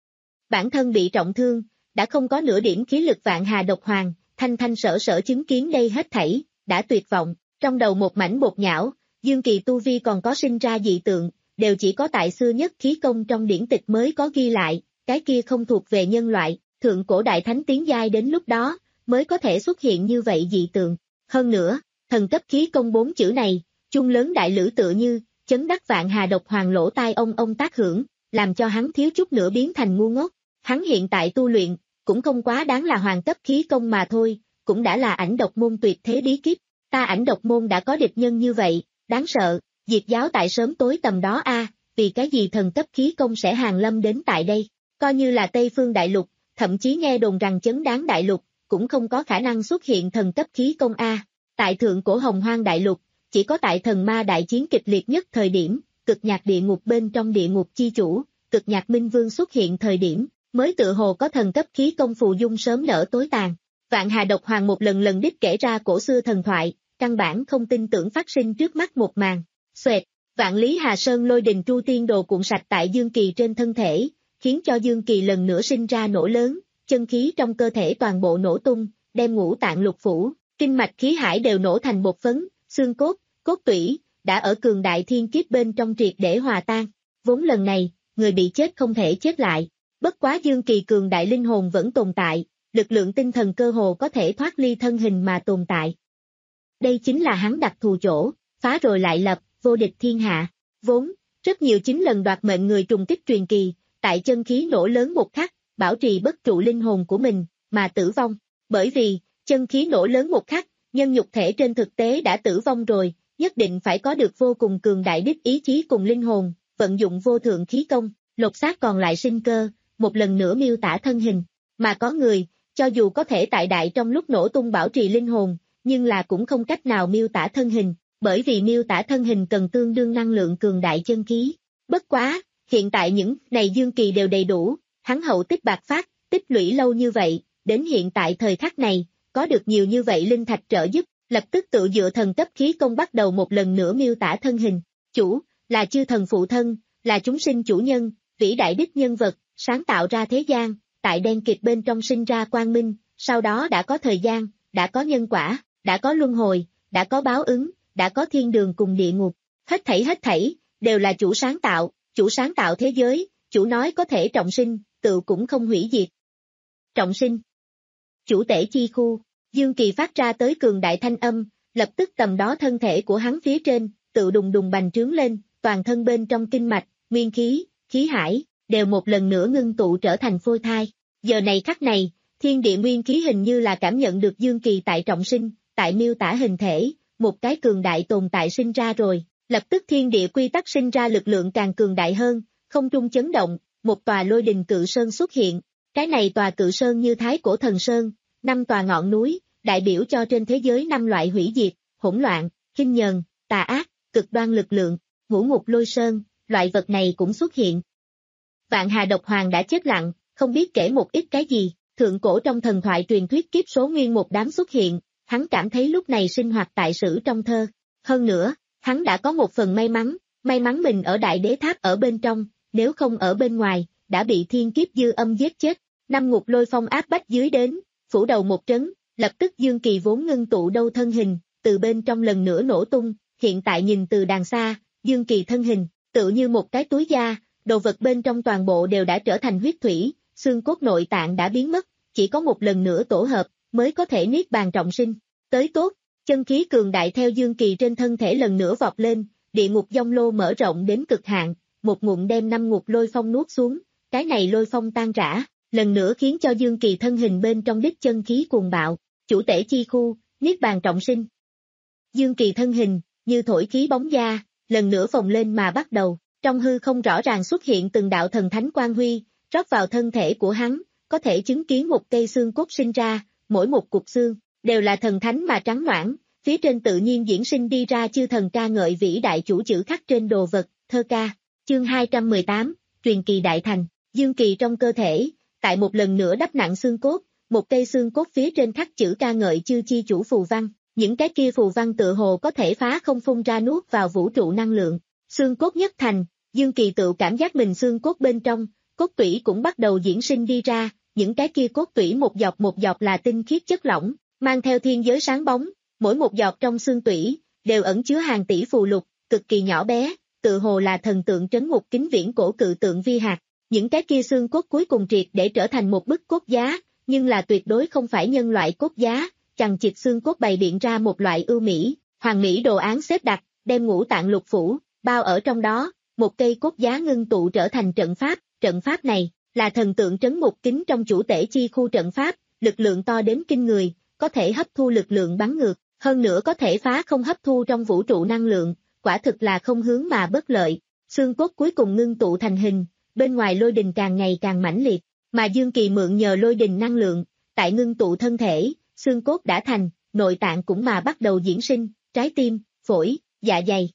Bản thân bị trọng thương, đã không có nửa điểm khí lực Vạn Hà độc hoàng, thanh thanh sở sở chứng kiến đây hết thảy, đã tuyệt vọng, trong đầu một mảnh bột nhão, Dương Kỳ tu vi còn có sinh ra dị tượng, đều chỉ có tại xưa nhất khí công trong điển tịch mới có ghi lại, cái kia không thuộc về nhân loại, thượng cổ đại thánh tiến giai đến lúc đó, mới có thể xuất hiện như vậy dị tượng. Hơn nữa, thần cấp khí công bốn chữ này, chung lớn đại lữ tựa như, chấn đắc Vạn Hà độc hoàng lỗ tai ông ông tác hưởng, làm cho hắn thiếu chút nữa biến thành ngu ngốc. Hắn hiện tại tu luyện, cũng không quá đáng là hoàng cấp khí công mà thôi, cũng đã là ảnh độc môn tuyệt thế bí kíp. Ta ảnh độc môn đã có địch nhân như vậy, đáng sợ, diệt giáo tại sớm tối tầm đó a, vì cái gì thần cấp khí công sẽ hàng lâm đến tại đây, coi như là Tây Phương Đại Lục, thậm chí nghe đồn rằng Chấn Đáng Đại Lục, cũng không có khả năng xuất hiện thần cấp khí công a. Tại thượng cổ Hồng Hoang Đại Lục, chỉ có tại thần ma đại chiến kịch liệt nhất thời điểm, cực nhạc địa ngục bên trong địa ngục chi chủ, cực nhạc minh vương xuất hiện thời điểm, mới tự hồ có thần cấp khí công phù dung sớm nở tối tàn. Vạn Hà độc hoàng một lần lần đích kể ra cổ xưa thần thoại, căn bản không tin tưởng phát sinh trước mắt một màn. Xoẹt, Vạn Lý Hà Sơn lôi đình tru tiên đồ cuộn sạch tại Dương Kỳ trên thân thể, khiến cho Dương Kỳ lần nữa sinh ra nổ lớn, chân khí trong cơ thể toàn bộ nổ tung, đem ngũ tạng lục phủ, kinh mạch khí hải đều nổ thành bột phấn, xương cốt, cốt tủy, đã ở cường đại thiên kiếp bên trong triệt để hòa tan. Vốn lần này, người bị chết không thể chết lại, bất quá Dương Kỳ cường đại linh hồn vẫn tồn tại, lực lượng tinh thần cơ hồ có thể thoát ly thân hình mà tồn tại. Đây chính là hắn đặc thù chỗ, phá rồi lại lập, vô địch thiên hạ. Vốn, rất nhiều chính lần đoạt mệnh người trùng kích truyền kỳ, tại chân khí nổ lớn một khắc, bảo trì bất trụ linh hồn của mình, mà tử vong. Bởi vì, chân khí nổ lớn một khắc, nhân nhục thể trên thực tế đã tử vong rồi, nhất định phải có được vô cùng cường đại đích ý chí cùng linh hồn, vận dụng vô thượng khí công, lột xác còn lại sinh cơ, một lần nữa miêu tả thân hình. Mà có người, cho dù có thể tại đại trong lúc nổ tung bảo trì linh hồn, nhưng là cũng không cách nào miêu tả thân hình, bởi vì miêu tả thân hình cần tương đương năng lượng cường đại chân khí. Bất quá, hiện tại những này Dương Kỳ đều đầy đủ, hắn hậu tích bạc phát, tích lũy lâu như vậy, đến hiện tại thời khắc này, có được nhiều như vậy linh thạch trợ giúp, lập tức tự dựa thần cấp khí công bắt đầu một lần nữa miêu tả thân hình. Chủ, là chư thần phụ thân, là chúng sinh chủ nhân, vĩ đại đích nhân vật, sáng tạo ra thế gian, tại đen kịt bên trong sinh ra quang minh, sau đó đã có thời gian, đã có nhân quả, đã có luân hồi, đã có báo ứng, đã có thiên đường cùng địa ngục. Hết thảy hết thảy, đều là chủ sáng tạo, chủ sáng tạo thế giới, chủ nói có thể trọng sinh, tự cũng không hủy diệt. Trọng sinh. Chủ tể chi khu, Dương Kỳ phát ra tới cường đại thanh âm, lập tức tầm đó thân thể của hắn phía trên, tự đùng đùng bành trướng lên, toàn thân bên trong kinh mạch, nguyên khí, khí hải, đều một lần nữa ngưng tụ trở thành phôi thai. Giờ này khắc này, thiên địa nguyên khí hình như là cảm nhận được Dương Kỳ tại trọng sinh, tại miêu tả hình thể, một cái cường đại tồn tại sinh ra rồi, lập tức thiên địa quy tắc sinh ra lực lượng càng cường đại hơn, không trung chấn động, một tòa lôi đình cự sơn xuất hiện, cái này tòa cự sơn như thái cổ thần sơn, năm tòa ngọn núi, đại biểu cho trên thế giới năm loại hủy diệt, hỗn loạn, khinh nhờn, tà ác, cực đoan lực lượng, ngũ ngục lôi sơn, loại vật này cũng xuất hiện. Vạn Hà độc hoàng đã chết lặng, không biết kể một ít cái gì, thượng cổ trong thần thoại truyền thuyết kiếp số nguyên một đám xuất hiện, hắn cảm thấy lúc này sinh hoạt tại sử trong thơ. Hơn nữa, hắn đã có một phần may mắn, may mắn mình ở đại đế tháp ở bên trong, nếu không ở bên ngoài, đã bị thiên kiếp dư âm giết chết. Năm ngục lôi phong áp bách dưới đến, phủ đầu một trấn, lập tức Dương Kỳ vốn ngưng tụ đâu thân hình, từ bên trong lần nữa nổ tung, hiện tại nhìn từ đàng xa, Dương Kỳ thân hình, tự như một cái túi da, đồ vật bên trong toàn bộ đều đã trở thành huyết thủy, xương cốt nội tạng đã biến mất, chỉ có một lần nữa tổ hợp, mới có thể niết bàn trọng sinh. Tới tốt, chân khí cường đại theo Dương Kỳ trên thân thể lần nữa vọt lên, địa ngục dông lô mở rộng đến cực hạn, một ngụm đem năm ngục lôi phong nuốt xuống, cái này lôi phong tan rã, lần nữa khiến cho Dương Kỳ thân hình bên trong đích chân khí cuồng bạo, chủ tể chi khu, niết bàn trọng sinh. Dương Kỳ thân hình, như thổi khí bóng da, lần nữa phồng lên mà bắt đầu, trong hư không rõ ràng xuất hiện từng đạo thần thánh quang huy, rót vào thân thể của hắn, có thể chứng kiến một cây xương cốt sinh ra, mỗi một cục xương, đều là thần thánh mà trắng noãn, phía trên tự nhiên diễn sinh đi ra chư thần ca ngợi vĩ đại chủ chữ khắc trên đồ vật, thơ ca, chương hai trăm mười tám, truyền kỳ đại thành, Dương Kỳ trong cơ thể, tại một lần nữa đắp nặng xương cốt, một cây xương cốt phía trên khắc chữ ca ngợi chư chi chủ phù văn, những cái kia phù văn tự hồ có thể phá không phun ra nuốt vào vũ trụ năng lượng, Xương cốt nhất thành, Dương Kỳ tự cảm giác mình xương cốt bên trong, cốt tủy cũng bắt đầu diễn sinh đi ra, những cái kia cốt tủy một giọt một giọt là tinh khiết chất lỏng, mang theo thiên giới sáng bóng, mỗi một giọt trong xương tủy, đều ẩn chứa hàng tỷ phù lục, cực kỳ nhỏ bé, tự hồ là thần tượng trấn ngục kính viễn cổ cự tượng vi hạt. Những cái kia xương cốt cuối cùng triệt để trở thành một bức cốt giá, nhưng là tuyệt đối không phải nhân loại cốt giá, chằng chịt xương cốt bày biện ra một loại ưu mỹ, hoàn mỹ đồ án xếp đặt, đem ngũ tạng lục phủ, bao ở trong đó, một cây cốt giá ngưng tụ trở thành trận pháp, trận pháp này, là thần tượng trấn ngục kính trong chủ tể chi khu trận pháp, lực lượng to đến kinh người, có thể hấp thu lực lượng bắn ngược, hơn nữa có thể phá không hấp thu trong vũ trụ năng lượng, quả thực là không hướng mà bất lợi, xương cốt cuối cùng ngưng tụ thành hình, bên ngoài lôi đình càng ngày càng mãnh liệt, mà Dương Kỳ mượn nhờ lôi đình năng lượng, tại ngưng tụ thân thể, xương cốt đã thành, nội tạng cũng mà bắt đầu diễn sinh, trái tim, phổi, dạ dày.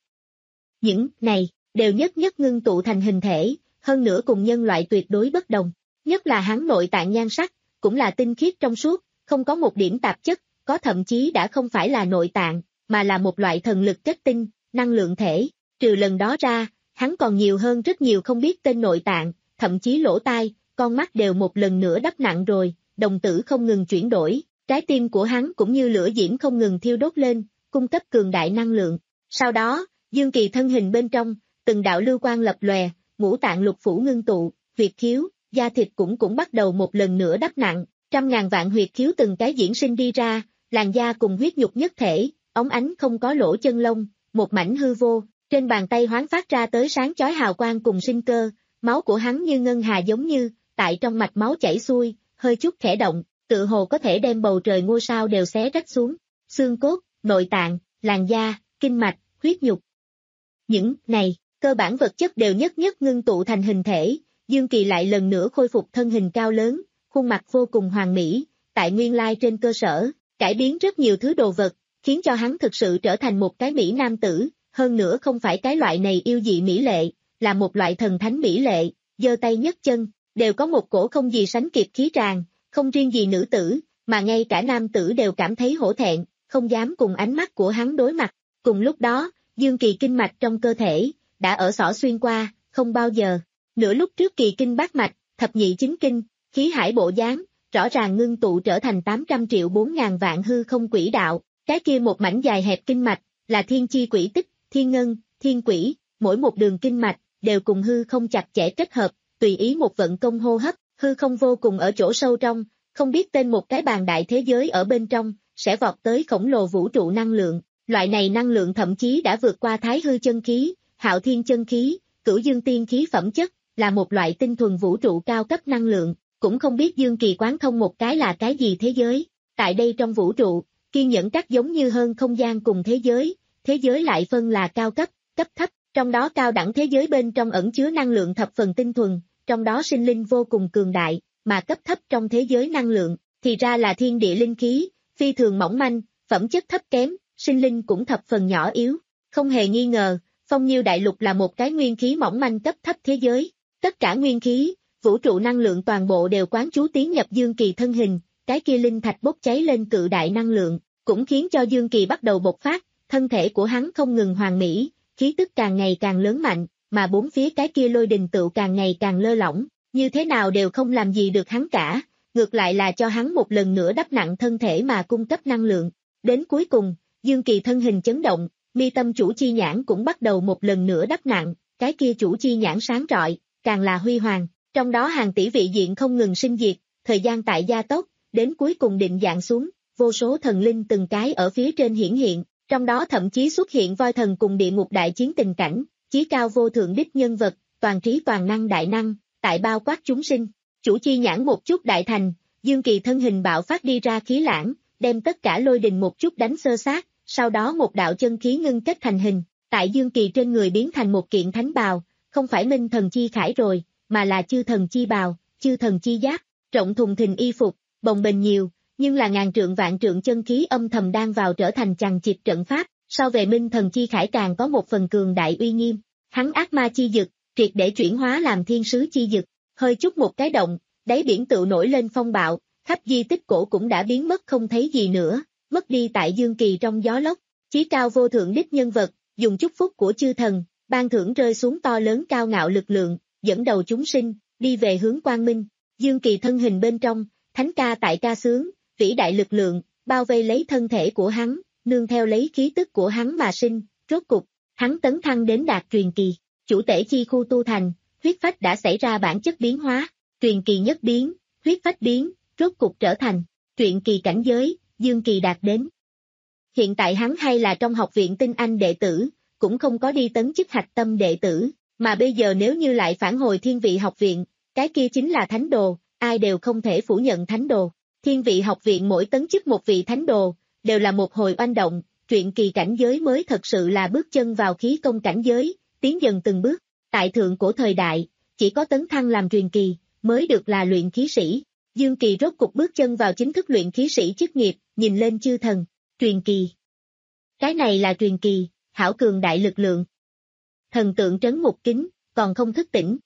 Những này, đều nhất nhất ngưng tụ thành hình thể, hơn nữa cùng nhân loại tuyệt đối bất đồng, nhất là hắn nội tạng nhan sắc, cũng là tinh khiết trong suốt, không có một điểm tạp chất, có thậm chí đã không phải là nội tạng, mà là một loại thần lực kết tinh, năng lượng thể, trừ lần đó ra, hắn còn nhiều hơn rất nhiều không biết tên nội tạng, thậm chí lỗ tai, con mắt đều một lần nữa đắp nặng rồi, đồng tử không ngừng chuyển đổi, trái tim của hắn cũng như lửa diễm không ngừng thiêu đốt lên, cung cấp cường đại năng lượng. Sau đó, Dương Kỳ thân hình bên trong, từng đạo lưu quang lập lòe, ngũ tạng lục phủ ngưng tụ, huyệt khiếu, da thịt cũng cũng bắt đầu một lần nữa đắp nặng, trăm ngàn vạn huyệt khiếu từng cái diễn sinh đi ra, làn da cùng huyết nhục nhất thể, óng ánh không có lỗ chân lông, một mảnh hư vô, trên bàn tay hoáng phát ra tới sáng chói hào quang cùng sinh cơ, máu của hắn như ngân hà giống như, tại trong mạch máu chảy xuôi, hơi chút khẽ động, tự hồ có thể đem bầu trời ngôi sao đều xé rách xuống, xương cốt, nội tạng, làn da, kinh mạch, huyết nhục. Những này, cơ bản vật chất đều nhất nhất ngưng tụ thành hình thể, Dương Kỳ lại lần nữa khôi phục thân hình cao lớn, khuôn mặt vô cùng hoàn mỹ, tại nguyên lai trên cơ sở, cải biến rất nhiều thứ đồ vật, khiến cho hắn thực sự trở thành một cái mỹ nam tử, hơn nữa không phải cái loại này yêu dị mỹ lệ, là một loại thần thánh mỹ lệ, giơ tay nhấc chân, đều có một cổ không gì sánh kịp khí tràng, không riêng gì nữ tử, mà ngay cả nam tử đều cảm thấy hổ thẹn, không dám cùng ánh mắt của hắn đối mặt. Cùng lúc đó, Dương Kỳ kinh mạch trong cơ thể, đã ở xỏ xuyên qua, không bao giờ. Nửa lúc trước kỳ kinh bát mạch, thập nhị chính kinh, khí hải bộ dáng, rõ ràng ngưng tụ trở thành tám trăm triệu bốn ngàn vạn hư không quỷ đạo, cái kia một mảnh dài hẹp kinh mạch, là thiên chi quỷ tích, thiên ngân, thiên quỷ, mỗi một đường kinh mạch, đều cùng hư không chặt chẽ kết hợp, tùy ý một vận công hô hấp, hư không vô cùng ở chỗ sâu trong, không biết tên một cái bàn đại thế giới ở bên trong, sẽ vọt tới khổng lồ vũ trụ năng lượng, loại này năng lượng thậm chí đã vượt qua thái hư chân khí, hạo thiên chân khí, cửu dương tiên khí phẩm chất, là một loại tinh thuần vũ trụ cao cấp năng lượng, cũng không biết Dương Kỳ quán thông một cái là cái gì thế giới, tại đây trong vũ trụ, kiên nhẫn các giống như hơn không gian cùng thế giới, thế giới lại phân là cao cấp, cấp thấp, trong đó cao đẳng thế giới bên trong ẩn chứa năng lượng thập phần tinh thuần, trong đó sinh linh vô cùng cường đại, mà cấp thấp trong thế giới năng lượng, thì ra là thiên địa linh khí, phi thường mỏng manh, phẩm chất thấp kém, sinh linh cũng thập phần nhỏ yếu, không hề nghi ngờ, Phong Nhiêu Đại Lục là một cái nguyên khí mỏng manh cấp thấp thế giới, tất cả nguyên khí, vũ trụ năng lượng toàn bộ đều quán chú tiến nhập Dương Kỳ thân hình, cái kia linh thạch bốc cháy lên cự đại năng lượng, cũng khiến cho Dương Kỳ bắt đầu bộc phát, thân thể của hắn không ngừng hoàn mỹ, khí tức càng ngày càng lớn mạnh, mà bốn phía cái kia lôi đình tựu càng ngày càng lơ lỏng, như thế nào đều không làm gì được hắn cả, ngược lại là cho hắn một lần nữa đắp nặng thân thể mà cung cấp năng lượng. Đến cuối cùng, Dương Kỳ thân hình chấn động, mi tâm chủ chi nhãn cũng bắt đầu một lần nữa đắp nặng, cái kia chủ chi nhãn sáng rọi, càng là huy hoàng, trong đó hàng tỷ vị diện không ngừng sinh diệt, thời gian tại gia tốc, đến cuối cùng định dạng xuống, vô số thần linh từng cái ở phía trên hiển hiện, trong đó thậm chí xuất hiện voi thần cùng địa ngục đại chiến tình cảnh, chí cao vô thượng đích nhân vật, toàn trí toàn năng đại năng, tại bao quát chúng sinh, chủ chi nhãn một chút đại thành, Dương Kỳ thân hình bạo phát đi ra khí lãng, đem tất cả lôi đình một chút đánh xơ xác, sau đó một đạo chân khí ngưng kết thành hình, tại Dương Kỳ trên người biến thành một kiện thánh bào, không phải minh thần chi khải rồi, mà là chư thần chi bào, chư thần chi giáp, rộng thùng thình y phục, bồng bềnh nhiều, nhưng là ngàn trượng vạn trượng chân khí âm thầm đang vào trở thành chằng chịt trận pháp, so về minh thần chi khải càng có một phần cường đại uy nghiêm, hắn ác ma chi dực, triệt để chuyển hóa làm thiên sứ chi dực, hơi chút một cái động, đáy biển tự nổi lên phong bạo, khắp di tích cổ cũng đã biến mất không thấy gì nữa, mất đi tại Dương Kỳ trong gió lốc, chí cao vô thượng đích nhân vật, dùng chúc phúc của chư thần, ban thưởng rơi xuống to lớn cao ngạo lực lượng, dẫn đầu chúng sinh, đi về hướng quang minh. Dương Kỳ thân hình bên trong, thánh ca tại ca sướng, vĩ đại lực lượng, bao vây lấy thân thể của hắn, nương theo lấy khí tức của hắn mà sinh, rốt cục, hắn tấn thăng đến đạt truyền kỳ, chủ tể chi khu tu thành, huyết phách đã xảy ra bản chất biến hóa, truyền kỳ nhất biến, huyết phách biến, rốt cục trở thành, truyện kỳ cảnh giới, Dương Kỳ đạt đến. Hiện tại hắn hay là trong học viện tinh anh đệ tử, cũng không có đi tấn chức hạch tâm đệ tử, mà bây giờ nếu như lại phản hồi thiên vị học viện, cái kia chính là thánh đồ, ai đều không thể phủ nhận thánh đồ. Thiên vị học viện mỗi tấn chức một vị thánh đồ, đều là một hồi oanh động, truyện kỳ cảnh giới mới thật sự là bước chân vào khí công cảnh giới, tiến dần từng bước. Tại thượng cổ thời đại, chỉ có tấn thăng làm truyền kỳ, mới được là luyện khí sĩ. Dương Kỳ rốt cục bước chân vào chính thức luyện khí sĩ chức nghiệp, nhìn lên chư thần, truyền kỳ. Cái này là truyền kỳ, hảo cường đại lực lượng. Thần tượng trấn một kính, còn không thức tỉnh.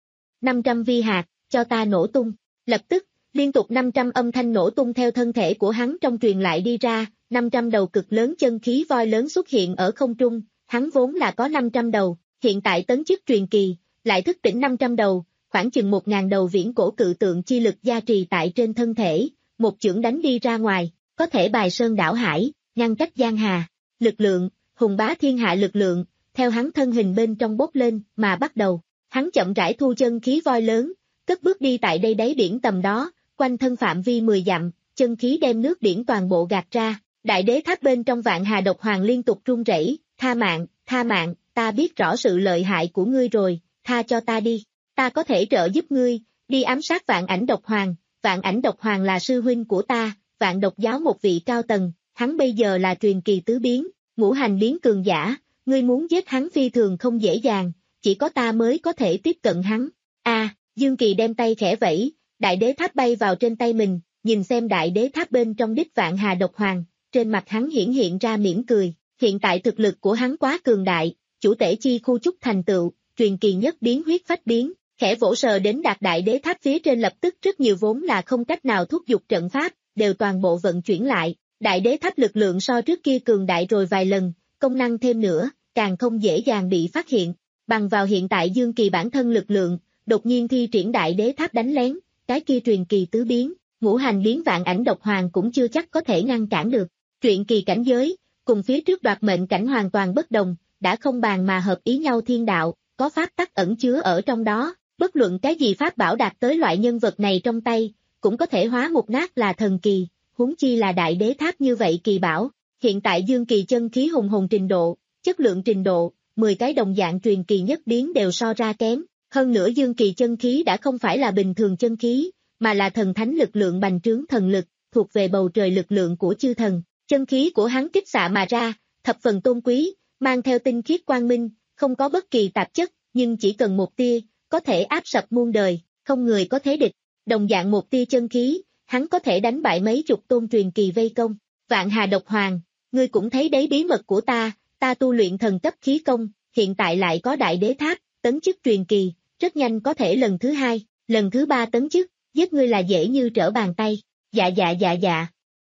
năm trăm vi hạt, cho ta nổ tung. Lập tức, liên tục năm trăm âm thanh nổ tung theo thân thể của hắn trong truyền lại đi ra, năm trăm đầu cực lớn chân khí voi lớn xuất hiện ở không trung, hắn vốn là có năm trăm đầu, hiện tại tấn chức truyền kỳ, lại thức tỉnh năm trăm đầu, khoảng chừng một nghìn đầu viễn cổ cự tượng chi lực gia trì tại trên thân thể, một chưởng đánh đi ra ngoài, có thể bài sơn đảo hải, ngăn cách giang hà. Lực lượng, hùng bá thiên hạ lực lượng, theo hắn thân hình bên trong bốc lên mà bắt đầu, hắn chậm rãi thu chân khí voi lớn, cất bước đi tại đây đáy biển tầm đó, quanh thân phạm vi mười dặm, chân khí đem nước biển toàn bộ gạt ra, đại đế tháp bên trong vạn hà độc hoàng liên tục run rẩy, tha mạng, tha mạng, ta biết rõ sự lợi hại của ngươi rồi, tha cho ta đi, ta có thể trợ giúp ngươi, đi ám sát vạn ảnh độc hoàng, vạn ảnh độc hoàng là sư huynh của ta, vạn độc giáo một vị cao tầng, hắn bây giờ là truyền kỳ tứ biến, ngũ hành biến cường giả, ngươi muốn giết hắn phi thường không dễ dàng, chỉ có ta mới có thể tiếp cận hắn. A, à, Dương Kỳ đem tay khẽ vẫy, đại đế tháp bay vào trên tay mình, nhìn xem đại đế tháp bên trong đích vạn hà độc hoàng, trên mặt hắn hiển hiện ra mỉm cười, hiện tại thực lực của hắn quá cường đại, chủ tể chi khu chúc thành tựu, truyền kỳ nhất biến huyết phách biến, khẽ vỗ sờ đến đạt đại đế tháp phía trên lập tức rất nhiều vốn là không cách nào thúc giục trận pháp, đều toàn bộ vận chuyển lại, đại đế tháp lực lượng so trước kia cường đại rồi vài lần, công năng thêm nữa, càng không dễ dàng bị phát hiện, bằng vào hiện tại Dương Kỳ bản thân lực lượng, đột nhiên thi triển đại đế tháp đánh lén, cái kia truyền kỳ tứ biến, ngũ hành biến vạn ảnh độc hoàng cũng chưa chắc có thể ngăn cản được, truyện kỳ cảnh giới, cùng phía trước đoạt mệnh cảnh hoàn toàn bất đồng, đã không bàn mà hợp ý nhau thiên đạo, có pháp tắc ẩn chứa ở trong đó, bất luận cái gì pháp bảo đạt tới loại nhân vật này trong tay, cũng có thể hóa một nát là thần kỳ, huống chi là đại đế tháp như vậy kỳ bảo, hiện tại Dương Kỳ chân khí hùng hồn trình độ, chất lượng trình độ, mười cái đồng dạng truyền kỳ nhất biến đều so ra kém, hơn nữa Dương Kỳ chân khí đã không phải là bình thường chân khí, mà là thần thánh lực lượng bành trướng thần lực, thuộc về bầu trời lực lượng của chư thần, chân khí của hắn kích xạ mà ra, thập phần tôn quý, mang theo tinh khiết quang minh, không có bất kỳ tạp chất, nhưng chỉ cần một tia, có thể áp sập muôn đời, không người có thế địch, đồng dạng một tia chân khí, hắn có thể đánh bại mấy chục tôn truyền kỳ vây công, vạn hà độc hoàng, ngươi cũng thấy đấy bí mật của ta, ta tu luyện thần cấp khí công, hiện tại lại có đại đế tháp, tấn chức truyền kỳ, rất nhanh có thể lần thứ hai, lần thứ ba tấn chức, giết ngươi là dễ như trở bàn tay, dạ dạ dạ dạ.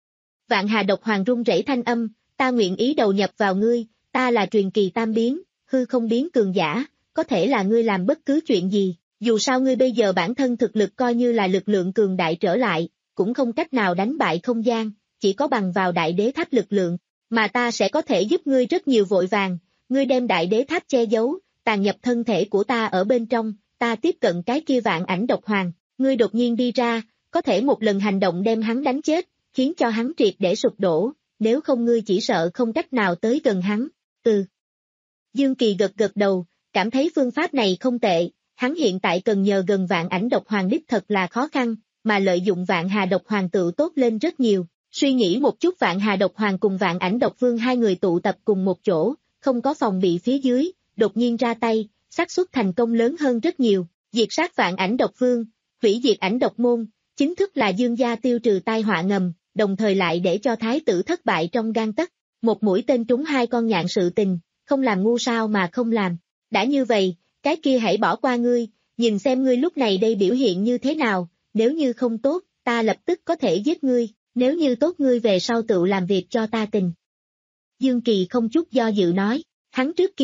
Vạn hà độc hoàng run rẩy thanh âm, ta nguyện ý đầu nhập vào ngươi, ta là truyền kỳ tam biến, hư không biến cường giả, có thể là ngươi làm bất cứ chuyện gì, dù sao ngươi bây giờ bản thân thực lực coi như là lực lượng cường đại trở lại, cũng không cách nào đánh bại không gian, chỉ có bằng vào đại đế tháp lực lượng, mà ta sẽ có thể giúp ngươi rất nhiều vội vàng, ngươi đem đại đế tháp che giấu, tàn nhập thân thể của ta ở bên trong, ta tiếp cận cái kia vạn ảnh độc hoàng, ngươi đột nhiên đi ra, có thể một lần hành động đem hắn đánh chết, khiến cho hắn triệt để sụp đổ, nếu không ngươi chỉ sợ không cách nào tới gần hắn, ừ. Dương Kỳ gật gật đầu, cảm thấy phương pháp này không tệ, hắn hiện tại cần nhờ gần vạn ảnh độc hoàng đích thật là khó khăn, mà lợi dụng vạn hà độc hoàng tự tốt lên rất nhiều, suy nghĩ một chút vạn hà độc hoàng cùng vạn ảnh độc vương hai người tụ tập cùng một chỗ, không có phòng bị phía dưới, đột nhiên ra tay, xác suất thành công lớn hơn rất nhiều, diệt sát vạn ảnh độc vương, hủy diệt ảnh độc môn, chính thức là Dương gia tiêu trừ tai họa ngầm, đồng thời lại để cho thái tử thất bại trong gang tấc, một mũi tên trúng hai con nhạn sự tình, không làm ngu sao mà không làm, đã như vậy, cái kia hãy bỏ qua ngươi, nhìn xem ngươi lúc này đây biểu hiện như thế nào, nếu như không tốt, ta lập tức có thể giết ngươi, nếu như tốt ngươi về sau tự làm việc cho ta tình. Dương Kỳ không chút do dự nói, hắn trước kia,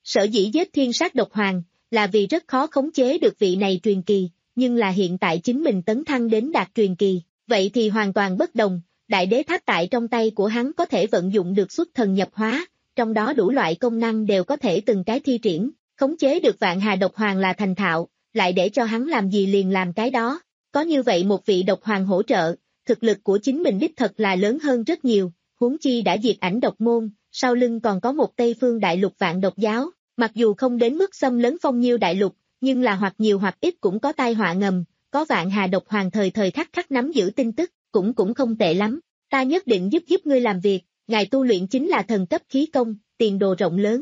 Sở dĩ giết thiên sát độc hoàng, là vì rất khó khống chế được vị này truyền kỳ, nhưng là hiện tại chính mình tấn thăng đến đạt truyền kỳ, vậy thì hoàn toàn bất đồng, đại đế tháp tại trong tay của hắn có thể vận dụng được xuất thần nhập hóa, trong đó đủ loại công năng đều có thể từng cái thi triển, khống chế được vạn hà độc hoàng là thành thạo, lại để cho hắn làm gì liền làm cái đó, có như vậy một vị độc hoàng hỗ trợ, thực lực của chính mình đích thật là lớn hơn rất nhiều, huống chi đã diệt ảnh độc môn, sau lưng còn có một Tây Phương đại lục vạn độc giáo, mặc dù không đến mức xâm lấn phong nhiêu đại lục, nhưng là hoặc nhiều hoặc ít cũng có tai họa ngầm, có vạn hà độc hoàng thời thời khắc khắc nắm giữ tin tức, cũng cũng không tệ lắm, ta nhất định giúp giúp ngươi làm việc, ngài tu luyện chính là thần cấp khí công, tiền đồ rộng lớn.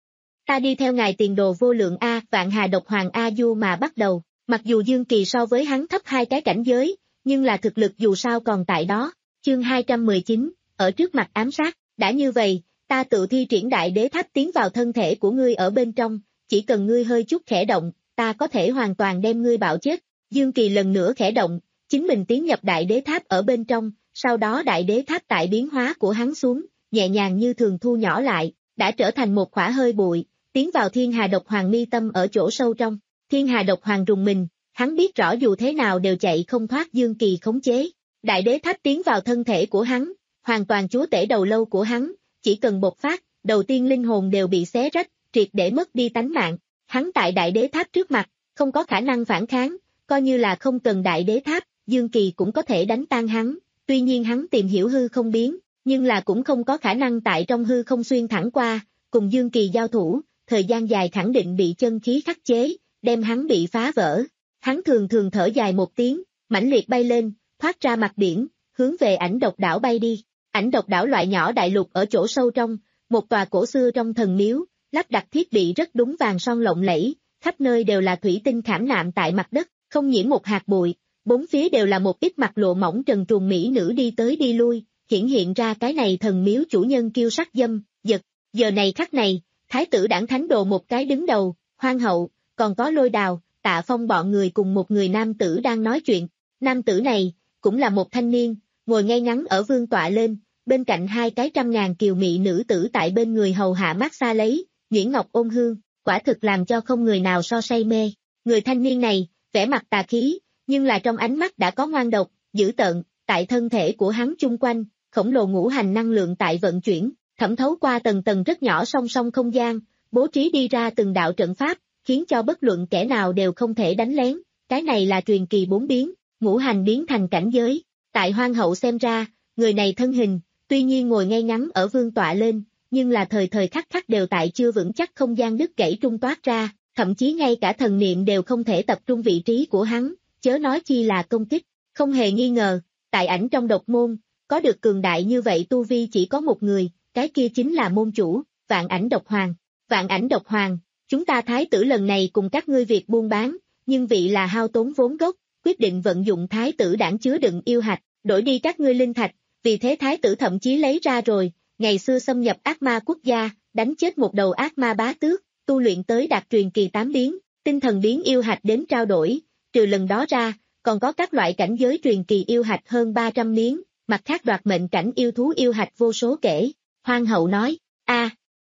Ta đi theo ngài tiền đồ vô lượng A, vạn hà độc hoàng A Du mà bắt đầu, mặc dù Dương Kỳ so với hắn thấp hai cái cảnh giới, nhưng là thực lực dù sao còn tại đó, chương hai trăm mười chín, ở trước mặt ám sát, đã như vậy, ta tự thi triển đại đế tháp tiến vào thân thể của ngươi ở bên trong, chỉ cần ngươi hơi chút khẽ động, ta có thể hoàn toàn đem ngươi bạo chết, Dương Kỳ lần nữa khẽ động, chính mình tiến nhập đại đế tháp ở bên trong, sau đó đại đế tháp tại biến hóa của hắn xuống, nhẹ nhàng như thường thu nhỏ lại, đã trở thành một khỏa hơi bụi, tiến vào thiên hà độc hoàng mi tâm ở chỗ sâu trong, thiên hà độc hoàng rùng mình, hắn biết rõ dù thế nào đều chạy không thoát Dương Kỳ khống chế, đại đế tháp tiến vào thân thể của hắn, hoàn toàn chúa tể đầu lâu của hắn, chỉ cần bộc phát, đầu tiên linh hồn đều bị xé rách, triệt để mất đi tánh mạng, hắn tại đại đế tháp trước mặt, không có khả năng phản kháng, coi như là không cần đại đế tháp, Dương Kỳ cũng có thể đánh tan hắn, tuy nhiên hắn tìm hiểu hư không biến, nhưng là cũng không có khả năng tại trong hư không xuyên thẳng qua, cùng Dương Kỳ giao thủ, thời gian dài khẳng định bị chân khí khắc chế, đem hắn bị phá vỡ. Hắn thường thường thở dài một tiếng, mãnh liệt bay lên, thoát ra mặt biển, hướng về ảnh độc đảo bay đi. Ảnh độc đảo loại nhỏ đại lục ở chỗ sâu trong, một tòa cổ xưa trong thần miếu, lắp đặt thiết bị rất đúng vàng son lộng lẫy, khắp nơi đều là thủy tinh khảm nạm tại mặt đất, không nhiễm một hạt bụi, bốn phía đều là một ít mặt lộ mỏng trần truồng mỹ nữ đi tới đi lui, hiển hiện ra cái này thần miếu chủ nhân kiêu sắc dâm, giật. Giờ này khắc này, thái tử đảng thánh đồ một cái đứng đầu, hoang hậu, còn có Lôi Đào, Tạ Phong bọn người cùng một người nam tử đang nói chuyện. Nam tử này, cũng là một thanh niên, ngồi ngay ngắn ở vương tọa lên, bên cạnh hai cái trăm ngàn kiều mị nữ tử tại bên người hầu hạ mát xa lấy, nhuyễn ngọc ôn hương, quả thực làm cho không người nào so say mê. Người thanh niên này, vẻ mặt tà khí, nhưng là trong ánh mắt đã có ngoan độc, dữ tợn, tại thân thể của hắn chung quanh, khổng lồ ngũ hành năng lượng tại vận chuyển, thẩm thấu qua tầng tầng rất nhỏ song song không gian, bố trí đi ra từng đạo trận pháp, khiến cho bất luận kẻ nào đều không thể đánh lén, cái này là truyền kỳ bốn biến, ngũ hành biến thành cảnh giới. Tại hoang hậu xem ra, người này thân hình, tuy nhiên ngồi ngay ngắn ở vương tọa lên, nhưng là thời thời khắc khắc đều tại chưa vững chắc không gian đứt gãy trung toát ra, thậm chí ngay cả thần niệm đều không thể tập trung vị trí của hắn, chớ nói chi là công kích. Không hề nghi ngờ, tại ảnh trong độc môn, có được cường đại như vậy tu vi chỉ có một người, cái kia chính là môn chủ, Vạn Ảnh Độc Hoàng. Vạn Ảnh Độc Hoàng, chúng ta thái tử lần này cùng các ngươi việc buôn bán, nhưng vị là hao tốn vốn gốc, quyết định vận dụng thái tử đảng chứa đựng yêu hạch, đổi đi các ngươi linh thạch, vì thế thái tử thậm chí lấy ra rồi, ngày xưa xâm nhập ác ma quốc gia, đánh chết một đầu ác ma bá tước, tu luyện tới đạt truyền kỳ tám biến, tinh thần biến yêu hạch đến trao đổi, trừ lần đó ra, còn có các loại cảnh giới truyền kỳ yêu hạch hơn ba trăm miếng, mặt khác đoạt mệnh cảnh yêu thú yêu hạch vô số kể. Hoang hậu nói, a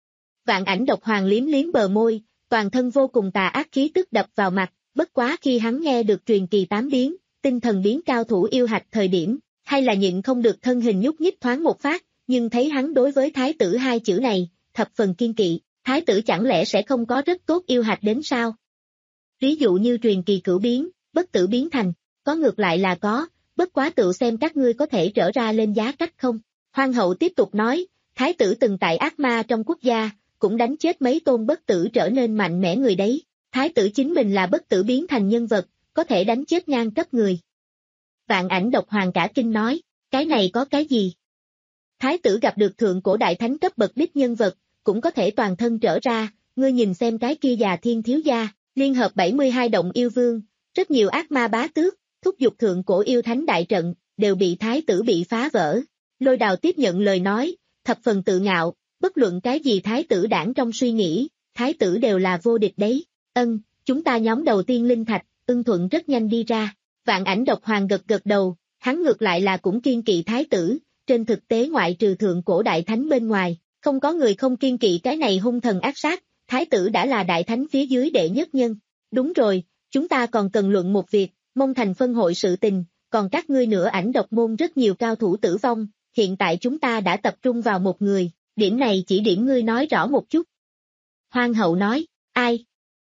Vạn Ảnh Độc Hoàng liếm liếm bờ môi, toàn thân vô cùng tà ác khí tức đập vào mặt, bất quá khi hắn nghe được truyền kỳ tám biến, tinh thần biến cao thủ yêu hạch thời điểm, hay là nhịn không được thân hình nhúc nhích thoáng một phát, nhưng thấy hắn đối với thái tử hai chữ này, thập phần kiên kỵ, thái tử chẳng lẽ sẽ không có rất tốt yêu hạch đến sao? Ví dụ như truyền kỳ cửu biến, bất tử biến thành, có ngược lại là có, bất quá tự xem các ngươi có thể trở ra lên giá cách không. Hoang hậu tiếp tục nói, thái tử từng tại ác ma trong quốc gia, cũng đánh chết mấy tôn bất tử trở nên mạnh mẽ người đấy, thái tử chính mình là bất tử biến thành nhân vật, có thể đánh chết ngang cấp người. Vạn Ảnh Độc Hoàng cả kinh nói, cái này có cái gì? Thái tử gặp được thượng cổ đại thánh cấp bậc đích nhân vật, cũng có thể toàn thân trở ra, ngươi nhìn xem cái kia già thiên thiếu gia, liên hợp bảy mươi hai động yêu vương, rất nhiều ác ma bá tước, thúc giục thượng cổ yêu thánh đại trận, đều bị thái tử bị phá vỡ. Lôi Đào tiếp nhận lời nói, thập phần tự ngạo, bất luận cái gì thái tử đảng trong suy nghĩ, thái tử đều là vô địch đấy. Ân, chúng ta nhóm đầu tiên linh thạch, ưng thuận rất nhanh đi ra. Vạn Ảnh Độc Hoàng gật gật đầu, hắn ngược lại là cũng kiên kỵ thái tử, trên thực tế ngoại trừ thượng cổ đại thánh bên ngoài, không có người không kiên kỵ cái này hung thần ác sát, Thái tử đã là đại thánh phía dưới đệ nhất nhân. Đúng rồi, chúng ta còn cần luận một việc, Mông Thành phân hội sự tình, còn các ngươi nữa ảnh độc môn rất nhiều cao thủ tử vong, hiện tại chúng ta đã tập trung vào một người, điểm này chỉ điểm ngươi nói rõ một chút. Hoàng hậu nói, ai?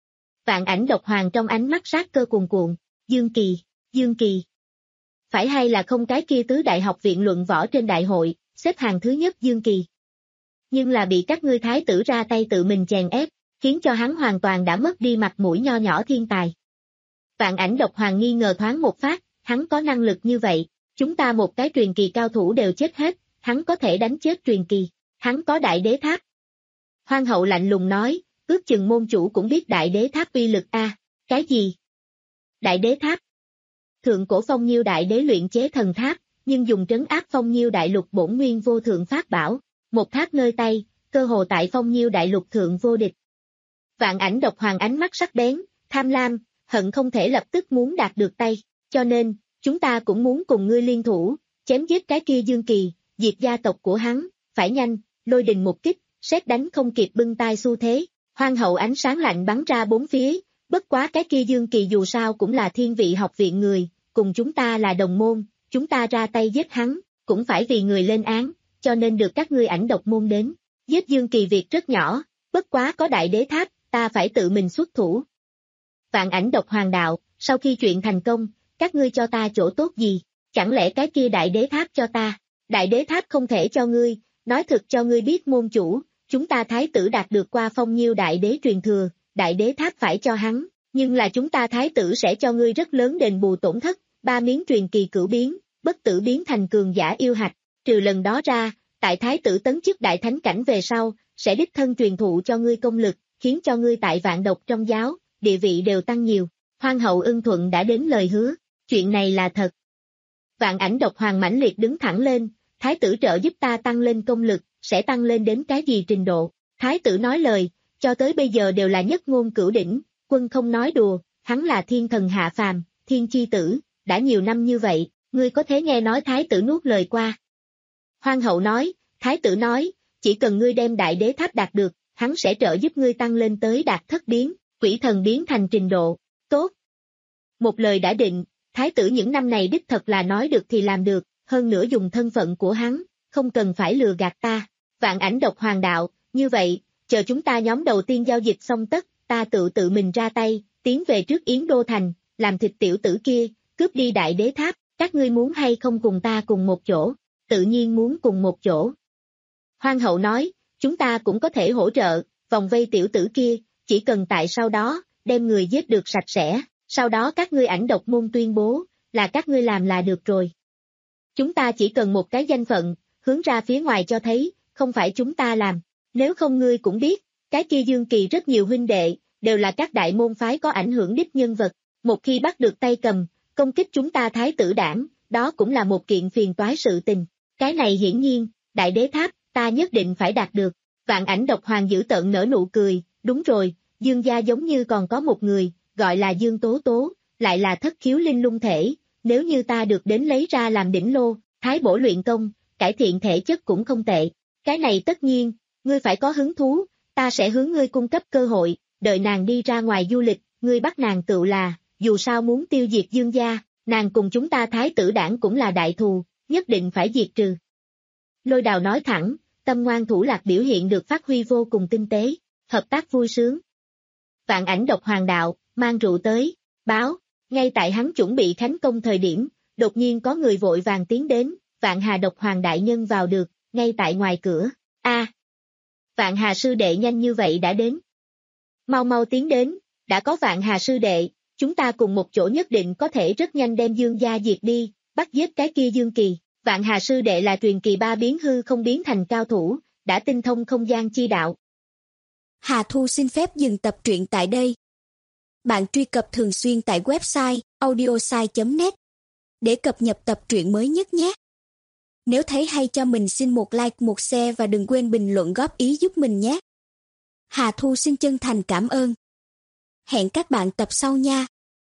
Vạn ảnh độc hoàng trong ánh mắt sát cơ cuồn cuộn, Dương Kỳ, Dương Kỳ. Phải hay là không cái kia tứ đại học viện luận võ trên đại hội, xếp hàng thứ nhất Dương Kỳ. Nhưng là bị các ngươi thái tử ra tay tự mình chèn ép, khiến cho hắn hoàn toàn đã mất đi mặt mũi nho nhỏ thiên tài. Vạn ảnh độc hoàng nghi ngờ thoáng một phát, hắn có năng lực như vậy, chúng ta một cái truyền kỳ cao thủ đều chết hết, hắn có thể đánh chết truyền kỳ, hắn có đại đế tháp. Hoàng hậu lạnh lùng nói, ước chừng môn chủ cũng biết đại đế tháp uy lực a, à, cái gì? Đại đế tháp. Thượng cổ Phong Nhiêu đại đế luyện chế thần tháp, nhưng dùng trấn áp Phong Nhiêu đại lục bổn nguyên vô thượng pháp bảo, một tháp nơi tay, cơ hồ tại Phong Nhiêu đại lục thượng vô địch. Vạn ảnh độc hoàng ánh mắt sắc bén, tham lam, hận không thể lập tức muốn đạt được tay, cho nên, chúng ta cũng muốn cùng ngươi liên thủ, chém giết cái kia Dương Kỳ, diệt gia tộc của hắn, phải nhanh, lôi đình một kích, sét đánh không kịp bưng tai xu thế. Hoàng hậu ánh sáng lạnh bắn ra bốn phía, bất quá cái kia Dương Kỳ dù sao cũng là thiên vị học viện người, cùng chúng ta là đồng môn, chúng ta ra tay giết hắn, cũng phải vì người lên án, cho nên được các ngươi ảnh độc môn đến. Giết Dương Kỳ việc rất nhỏ, bất quá có đại đế tháp, ta phải tự mình xuất thủ. Vạn ảnh độc hoàng đạo, sau khi chuyện thành công, các ngươi cho ta chỗ tốt gì, chẳng lẽ cái kia đại đế tháp cho ta, đại đế tháp không thể cho ngươi, nói thực cho ngươi biết môn chủ, chúng ta thái tử đạt được qua Phong Nhiêu đại đế truyền thừa, đại đế tháp phải cho hắn, nhưng là chúng ta thái tử sẽ cho ngươi rất lớn đền bù tổn thất, ba miếng truyền kỳ cửu biến, bất tử biến thành cường giả yêu hạch, trừ lần đó ra, tại thái tử tấn chức đại thánh cảnh về sau, sẽ đích thân truyền thụ cho ngươi công lực, khiến cho ngươi tại vạn độc trong giáo, địa vị đều tăng nhiều. Hoàng hậu ưng thuận đã đến lời hứa, chuyện này là thật. Vạn ảnh độc hoàng mãnh liệt đứng thẳng lên, thái tử trợ giúp ta tăng lên công lực, sẽ tăng lên đến cái gì trình độ? Thái tử nói lời, cho tới bây giờ đều là nhất ngôn cửu đỉnh, quân không nói đùa, hắn là thiên thần hạ phàm, thiên chi tử, đã nhiều năm như vậy, ngươi có thể nghe nói thái tử nuốt lời qua. Hoàng hậu nói, thái tử nói, chỉ cần ngươi đem đại đế tháp đạt được, hắn sẽ trợ giúp ngươi tăng lên tới đạt thất biến, quỷ thần biến thành trình độ, tốt. Một lời đã định, thái tử những năm này đích thật là nói được thì làm được, hơn nữa dùng thân phận của hắn, không cần phải lừa gạt ta. Vạn ảnh độc hoàng đạo, như vậy, chờ chúng ta nhóm đầu tiên giao dịch xong tất, ta tự tự mình ra tay, tiến về trước Yến Đô Thành, làm thịt tiểu tử kia, cướp đi đại đế tháp, các ngươi muốn hay không cùng ta cùng một chỗ, tự nhiên muốn cùng một chỗ. Hoàng hậu nói, chúng ta cũng có thể hỗ trợ, vòng vây tiểu tử kia, chỉ cần tại sau đó, đem người giết được sạch sẽ, sau đó các ngươi ảnh độc môn tuyên bố, là các ngươi làm là được rồi. Chúng ta chỉ cần một cái danh phận, hướng ra phía ngoài cho thấy, không phải chúng ta làm, nếu không ngươi cũng biết, cái kia Dương Kỳ rất nhiều huynh đệ, đều là các đại môn phái có ảnh hưởng đích nhân vật, một khi bắt được tay cầm, công kích chúng ta thái tử đảng, đó cũng là một kiện phiền toái sự tình, cái này hiển nhiên, đại đế tháp, ta nhất định phải đạt được. Vạn ảnh độc hoàng giữ tợn nở nụ cười, đúng rồi, Dương gia giống như còn có một người, gọi là Dương Tố Tố, lại là thất khiếu linh lung thể, nếu như ta được đến lấy ra làm đỉnh lô, thái bổ luyện công, cải thiện thể chất cũng không tệ. Cái này tất nhiên, ngươi phải có hứng thú, ta sẽ hướng ngươi cung cấp cơ hội, đợi nàng đi ra ngoài du lịch, ngươi bắt nàng tựu là, dù sao muốn tiêu diệt Dương gia, nàng cùng chúng ta thái tử đảng cũng là đại thù, nhất định phải diệt trừ. Lôi Đào nói thẳng, tâm ngoan thủ lạc biểu hiện được phát huy vô cùng tinh tế, hợp tác vui sướng. Vạn ảnh độc hoàng đạo, mang rượu tới, báo, ngay tại hắn chuẩn bị khánh công thời điểm, đột nhiên có người vội vàng tiến đến, Vạn Hà độc hoàng đại nhân vào được, ngay tại ngoài cửa, a à, Vạn Hà sư đệ nhanh như vậy đã đến. Mau mau tiến đến, đã có Vạn Hà sư đệ, chúng ta cùng một chỗ nhất định có thể rất nhanh đem Dương gia diệt đi, bắt giết cái kia Dương Kỳ. Vạn Hà sư đệ là truyền kỳ ba biến hư không biến thành cao thủ, đã tinh thông không gian chi đạo. Hà Thu xin phép dừng tập truyện tại đây. Bạn truy cập thường xuyên tại website audiosai chấm net để cập nhật tập truyện mới nhất nhé. Nếu thấy hay cho mình xin một like, một share và đừng quên bình luận góp ý giúp mình nhé. Hà Thu xin chân thành cảm ơn. Hẹn các bạn tập sau nha.